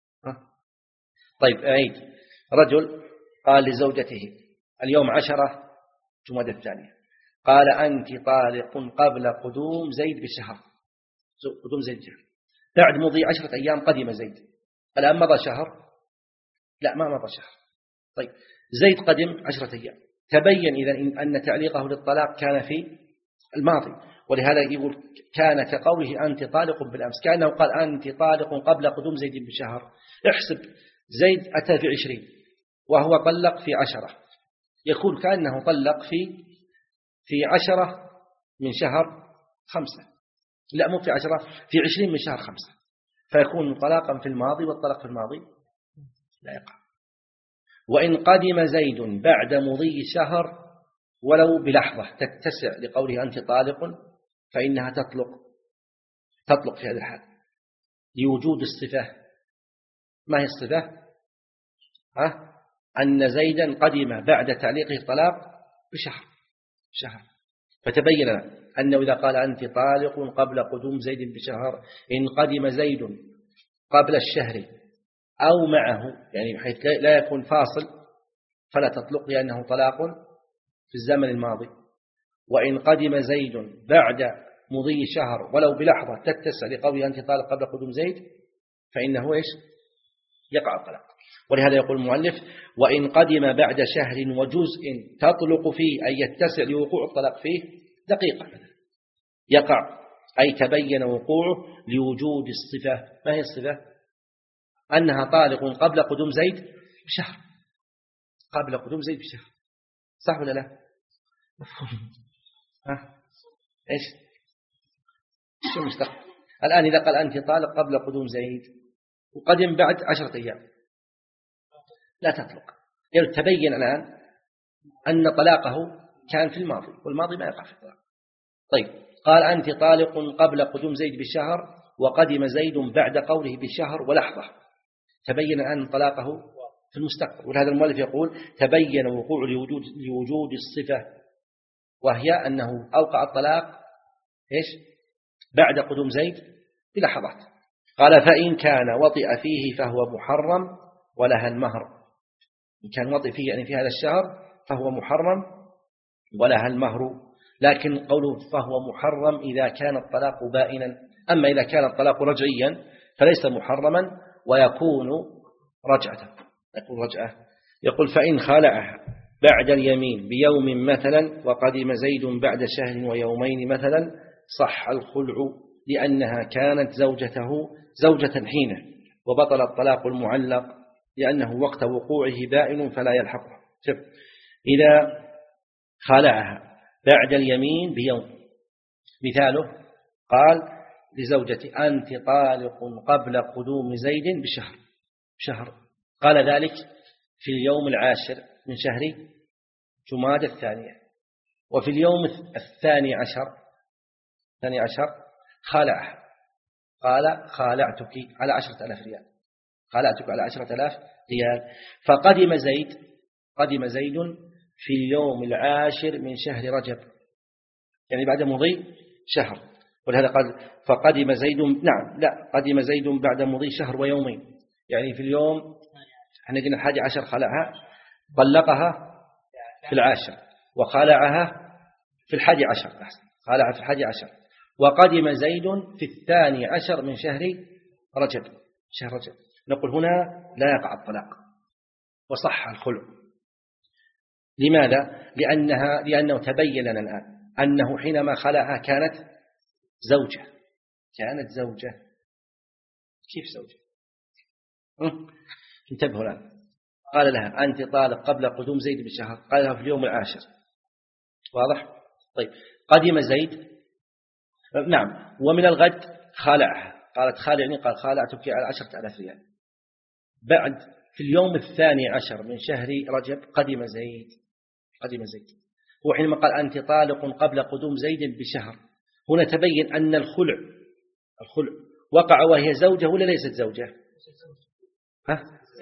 طيب أعيد. رجل قال لزوجته اليوم عشرة جمادى الثانية قال أنت طالق قبل قدوم زيد بشهر، قدوم زيد شهر، بعد مضي عشرة أيام قدم زيد، الآن مضى شهر؟ لا، ما مضى شهر. طيب زيد قدم عشرة أيام، تبين إذن أن تعليقه للطلاق كان في الماضي، ولهذا يقول كان كقوله أنت طالق بالأمس، كأنه قال أنت طالق قبل قدوم زيد بشهر. احسب زيد أتى في عشرين وهو طلق في عشرة، يكون كأنه طلق في في عشرة من شهر خمسة، لا مو في عشرة، في عشرين من شهر خمسة، فيكون طلاقا في الماضي، والطلاق في الماضي لا يقع. وإن قدم زيد بعد مضي شهر ولو بلحظة تتسع لقوله أنت طالق، فإنها تطلق تطلق في هذا الحال لوجود الصفة. ما هي الصفة؟ ها؟ أن زيدا قدم بعد تعليقه الطلاق بشهر شهر فتبين أنه إذا قال أنت طالق قبل قدوم زيد بشهر، إن قدم زيد قبل الشهر أو معه، يعني بحيث لا يكون فاصل، فلا تطلق لأنه طلاق في الزمن الماضي. وإن قدم زيد بعد مضي شهر ولو بلحظة تتسع لقوله أنت طالق قبل قدوم زيد، فإنه إيش؟ يقع الطلاق. ولهذا يقول المؤلف وإن قدم بعد شهر وجزء تطلق فيه أي يتسع لوقوع الطلاق فيه دقيقة يقع، أي تبين وقوعه لوجود الصفة. ما هي الصفة؟ أنها طالق قبل قدوم زيد بشهر، قبل قدوم زيد بشهر، صح ولا لا؟ ها؟ إيش؟ شو مستقبل؟ الآن إذا قال أنت طالق قبل قدوم زيد وقدم بعد عشرة أيام لا تطلق، يعني تبين الآن أن طلاقه كان في الماضي، والماضي ما يقع في الطلاق. طيب قال أنت طالق قبل قدوم زيد بشهر وقدم زيد بعد قوله بشهر ولحظة، تبين أن طلاقه في المستقبل. ولهذا المؤلف يقول تبين وقوع لوجود, لوجود الصفة، وهي أنه أوقع الطلاق إيش؟ بعد قدوم زيد بلحظات. قال فإن كان وطئ فيه فهو محرم ولها المهر. إن كان وطئ فيه يعني في هذا الشهر فهو محرم ولها المهر. لكن قوله فهو محرم إذا كان الطلاق بائنا، أما إذا كان الطلاق رجعيا فليس محرما ويكون رجعة. يقول رجعة يقول فإن خالعها بعد اليمين بيوم مثلا وقدم زيد بعد شهر ويومين مثلا صح الخلع لأنها كانت زوجته زوجة حينه، وبطل الطلاق المعلق لأنه وقت وقوعه بائن فلا يلحقه. شوف، إذا خلعها بعد اليمين بيوم، مثاله قال لزوجتي أنت طالق قبل قدوم زيد بشهر شهر قال ذلك في اليوم العاشر من شهر جمادى الثانية، وفي اليوم الثاني عشر الثاني عشر خالعها، قال خالعتك على عشرة آلاف ريال، خالعتك على عشرة آلاف ريال. فقدم زيد قدم زيد في اليوم العاشر من شهر رجب، يعني بعد مضي شهر، ولهذا قال فقدم زيد، نعم لا قدم زيد بعد مضي شهر ويومين، يعني في اليوم احنا قلنا الحادي عشر خلعها، طلقها في العاشر وخلعها في الحادي عشر، خلعها في الحادي عشر، وقدم زيد في الثاني عشر من شهر رجب شهر رجب. نقول هنا لا يقع الطلاق وصح الخلع. لماذا؟ لأنها لأنه تبين لنا الآن أنه حينما خلعها كانت زوجة كانت زوجة كيف زوجة؟ انتبهوا الآن. قال لها أنت طالق قبل قدوم زيد بشهر، قال لها في اليوم العاشر، واضح؟ طيب قدم زيد، نعم، ومن الغد خالعها، قالت خالعني، قال خالعتك على عشرة آلاف ريال. بعد في اليوم الثاني عشر من شهر رجب قدم زيد قدم زيد هو حينما قال أنت طالق قبل قدوم زيد بشهر، هنا تبين أن الخلع الخلع وقع وهي زوجة ولا ليست زوجة؟ ها؟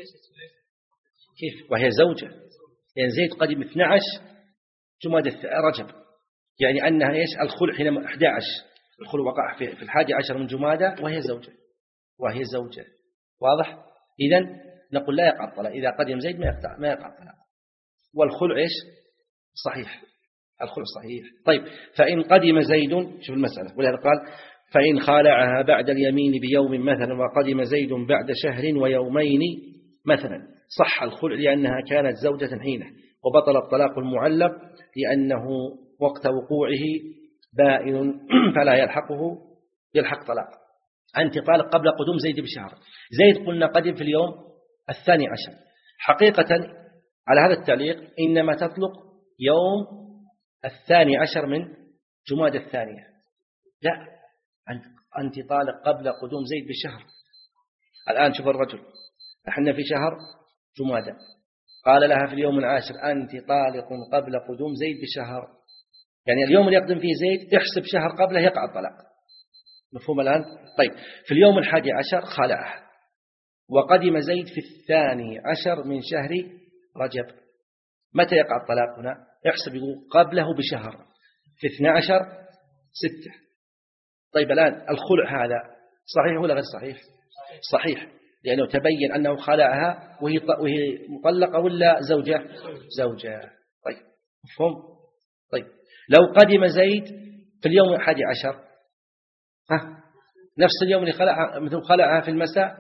كيف وهي زوجة؟ يعني زيد قدم اثني عشر جمادى رجب، يعني أنها إيش الخلع حينما أحد عشر، الخلع وقع في الحادي عشر من جمادى وهي زوجة وهي زوجة واضح؟ إذن نقول لا يقع الطلاق إذا قدم زيد، ما يقع ما يقع الطلاق، والخلع إيش صحيح، الخلع صحيح. طيب فإن قدم زيد، شوف المسألة، ولهذا قال فإن خالعها بعد اليمين بيوم مثلا وقدم زيد بعد شهر ويومين مثلا صح الخلع لأنها كانت زوجة حينه، وبطل الطلاق المعلق لأنه وقت وقوعه بائن فلا يلحقه يلحق طلاق. أنت طالق قبل قدوم زيد بشهر، زيد قلنا قدم في اليوم الثاني عشر، حقيقة على هذا التعليق إنما تطلق يوم الثاني عشر من جمادى الثانية، لا أنت طالق قبل قدوم زيد بشهر. الآن شوف الرجل، احنا في شهر جمادى، قال لها في اليوم العاشر أنت طالق قبل قدوم زيد بشهر، يعني اليوم اللي يقدم فيه زيد احسب شهر قبله يقع الطلاق، مفهوم الآن؟ طيب في اليوم الحادي عشر خلعها، وقدم زيد في الثاني عشر من شهر رجب، متى يقع الطلاق هنا؟ احسب يقول قبله بشهر، في اثني عشر ستة. طيب الآن الخلع هذا صحيح ولا غير صحيح؟ صحيح، لأنه تبين أنه خلعها وهي وهي مطلقة ولا زوجة زوجة. طيب مفهوم؟ طيب لو قدم زيد في اليوم الحادي عشر، ها نفس اليوم اللي خلعها، مثل خلعها في المساء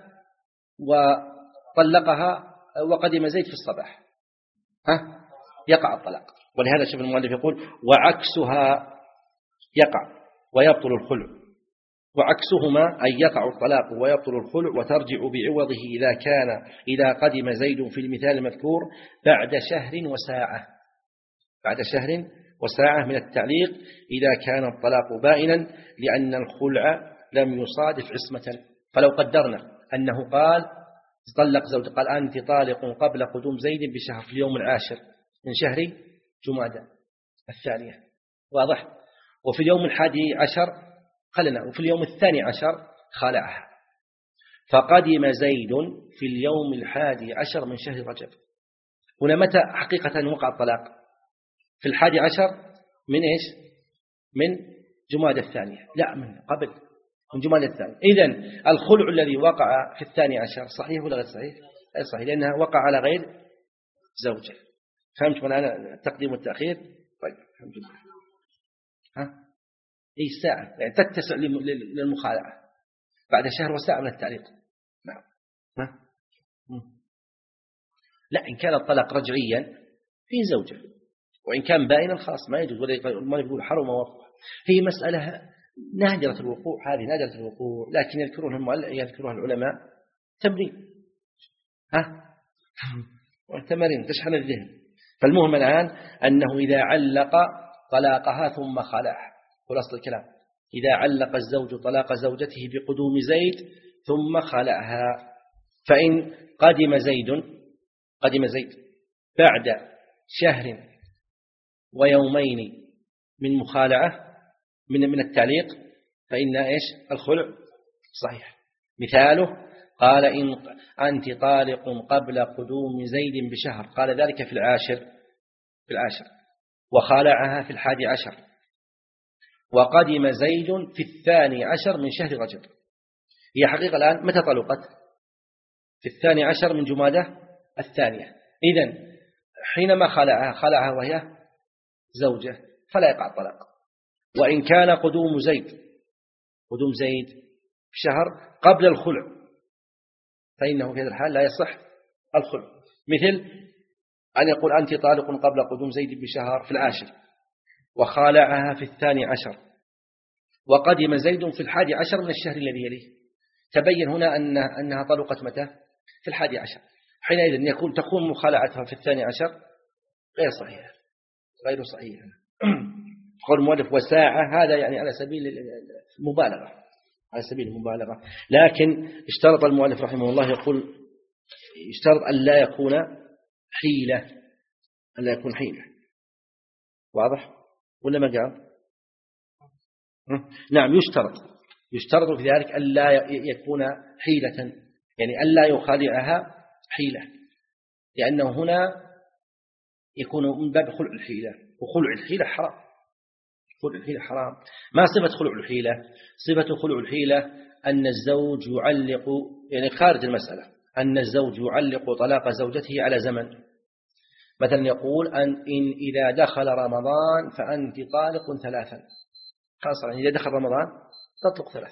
وطلقها، وقدم زيد في الصباح، ها يقع الطلاق. ولهذا شوف المؤلف يقول وعكسها يقع ويبطل الخلع، وعكسهما أن يقع الطلاق ويبطل الخلع وترجع بعوضه إذا كان إذا قدم زيد في المثال المذكور بعد شهر وساعة بعد شهر وساعة من التعليق إذا كان الطلاق بائنا، لأن الخلع لم يصادف عصمة. فلو قدرنا أنه قال طلق زوجته، قال أنت طالق قبل قدوم زيد بشهر في اليوم العاشر من شهر جمادى الثانية، واضح؟ وفي اليوم الحادي عشر خلنا، وفي اليوم الثاني عشر خلعها، فقدم زيد في اليوم الحادي عشر من شهر رجب. هنا متى حقيقة وقع الطلاق؟ في الحادي عشر من إيش؟ من جمادى الثانية، لا من قبل من جمادى الثانية. إذن الخلع الذي وقع في الثاني عشر صحيح ولا غير صحيح؟ غير صحيح، لأنها وقع على غير زوجة. فهمت من أنا التقديم والتأخير؟ طيب الحمد لله. ها أي ساعة يعني تتسع للمخالعة بعد شهر وساعة من التعليق. نعم. ها؟ لا إن كان الطلاق رجعيا في زوجة، وإن كان بائنا خلاص ما يجوز، ولا ما يقول حرم وقع. هي مسألة نادرة الوقوع، هذه نادرة الوقوع، لكن يذكرون المؤلف يذكرها العلماء تمرين، ها والتمرين تشحن الذهن. فالمهم الآن أنه إذا علق طلاقها ثم خلعها، هو أصل الكلام، إذا علق الزوج طلاق زوجته بقدوم زيد ثم خلعها، فإن قدم زيد قدم زيد بعد شهر ويومين من مخالعة من من التعليق فإن إيش الخلع صحيح. مثاله قال إن أنت طالق قبل قدوم زيد بشهر، قال ذلك في العاشر في العاشر وخالعها في الحادي عشر، وقدم زيد في الثاني عشر من شهر رجب. هي حقيقة الآن متى طلقت؟ في الثاني عشر من جمادة الثانية. إذن حينما خلعها خلعها وهي زوجة فلا يقع الطلاق. وإن كان قدوم زيد قدوم زيد في شهر قبل الخلع فإنه في هذا الحال لا يصح الخلع. مثل أن يقول أنت طالق قبل قدوم زيد بشهر في العاشر وخالعها في الثاني عشر وقدم زيد في الحادي عشر من الشهر الذي يليه، تبين هنا أن أنها طلقت متى؟ في الحادي عشر. حينئذ يكون تكون مخالعتها في الثاني عشر غير صحيح غير صحيح. قول المؤلف وساعة، هذا يعني على سبيل المبالغة على سبيل المبالغة، لكن اشترط المؤلف رحمه الله يقول اشترط أن لا يكون حيلة أن لا يكون حيلة. واضح ولا ما قال؟ نعم يشترط يشترط في ذلك أن لا يكون حيلة، يعني أن لا يخالعها حيلة، لأنه هنا يكون من باب خلع الحيلة، وخلع الحيلة حرام. خلع الحيلة حرام. ما صفة خلع الحيلة؟ صفة خلع الحيلة أن الزوج يعلق، يعني خارج المسألة، أن الزوج يعلق طلاق زوجته على زمن. مثلا يقول أن إن إذا دخل رمضان فأنت طالق ثلاثا، خاصة إذا دخل رمضان تطلق ثلاث.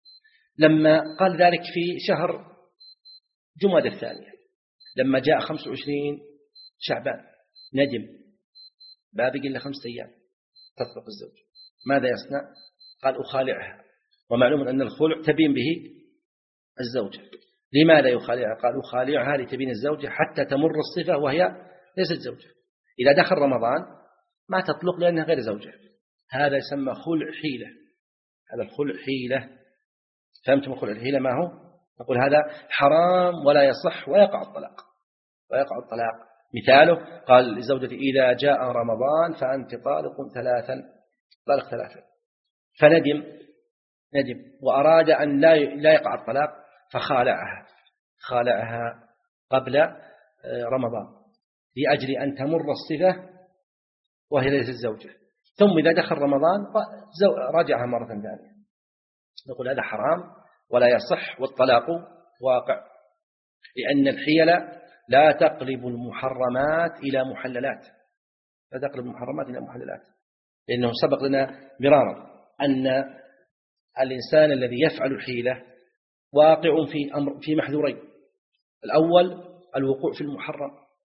لما قال ذلك في شهر جمادى الثانية، لما جاء خمس وعشرين شعبان ندم باقي إلا خمسة أيام تطلق الزوج، ماذا يصنع؟ قال أخالعها، ومعلوم أن الخلع تبين به الزوجة. لماذا يخالعها؟ قال أخالعها لتبين الزوجة حتى تمر الصفة وهي ليست زوجة. إذا دخل رمضان ما تطلق لأنها غير زوجة، هذا يسمى خلع حيلة. هذا الخلع حيلة. فهمتم خلع الحيلة ما هو؟ نقول هذا حرام ولا يصح ويقع الطلاق ويقع الطلاق. مثاله قال لزوجته إذا جاء رمضان فأنت طالق ثلاثا، طالق ثلاثا، فندم ندم وأراد أن لا لا يقع الطلاق فخالعها خالعها قبل رمضان لأجل أن تمر الصفة وهي ليست الزوجة، ثم إذا دخل رمضان راجعها مرة ثانية. نقول هذا حرام ولا يصح والطلاق واقع، لأن الحيل لا تقلب المحرمات إلى محللات لا تقلب المحرمات إلى محللات لأنه سبق لنا مرارا أن الإنسان الذي يفعل الحيلة واقع في أمر في محذورين: الأول الوقوع في المحرم،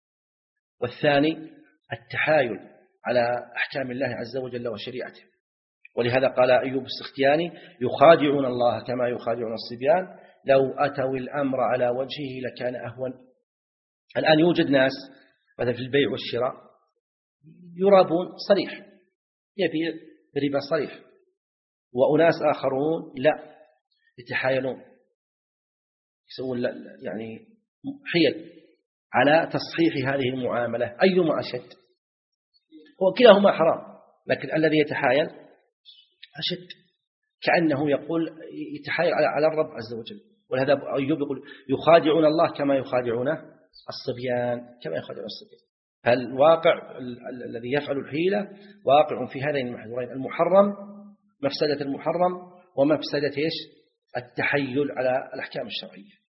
والثاني التحايل على أحكام الله عز وجل وشريعته. ولهذا قال أيوب السختياني: يخادعون الله كما يخادعون الصبيان، لو أتوا الأمر على وجهه لكان أهون. الآن يوجد ناس مثلا في البيع والشراء يرابون صريح، يبيع بربا صريح، وأناس آخرون لا يتحايلون يسوون يعني حيل على تصحيح هذه المعاملة. أيما أشد؟ هو كلاهما حرام، لكن الذي يتحايل أشد، كأنه يقول يتحايل على الرب عز وجل. ولهذا أيوب يقول: يخادعون الله كما يخادعون الصبيان كما يخادعون الصبيان. فالواقع الذي يفعل الحيلة واقع في هذين المحذورين: المحرم، مفسدة المحرم، ومفسدة إيش؟ التحيل على الأحكام الشرعية.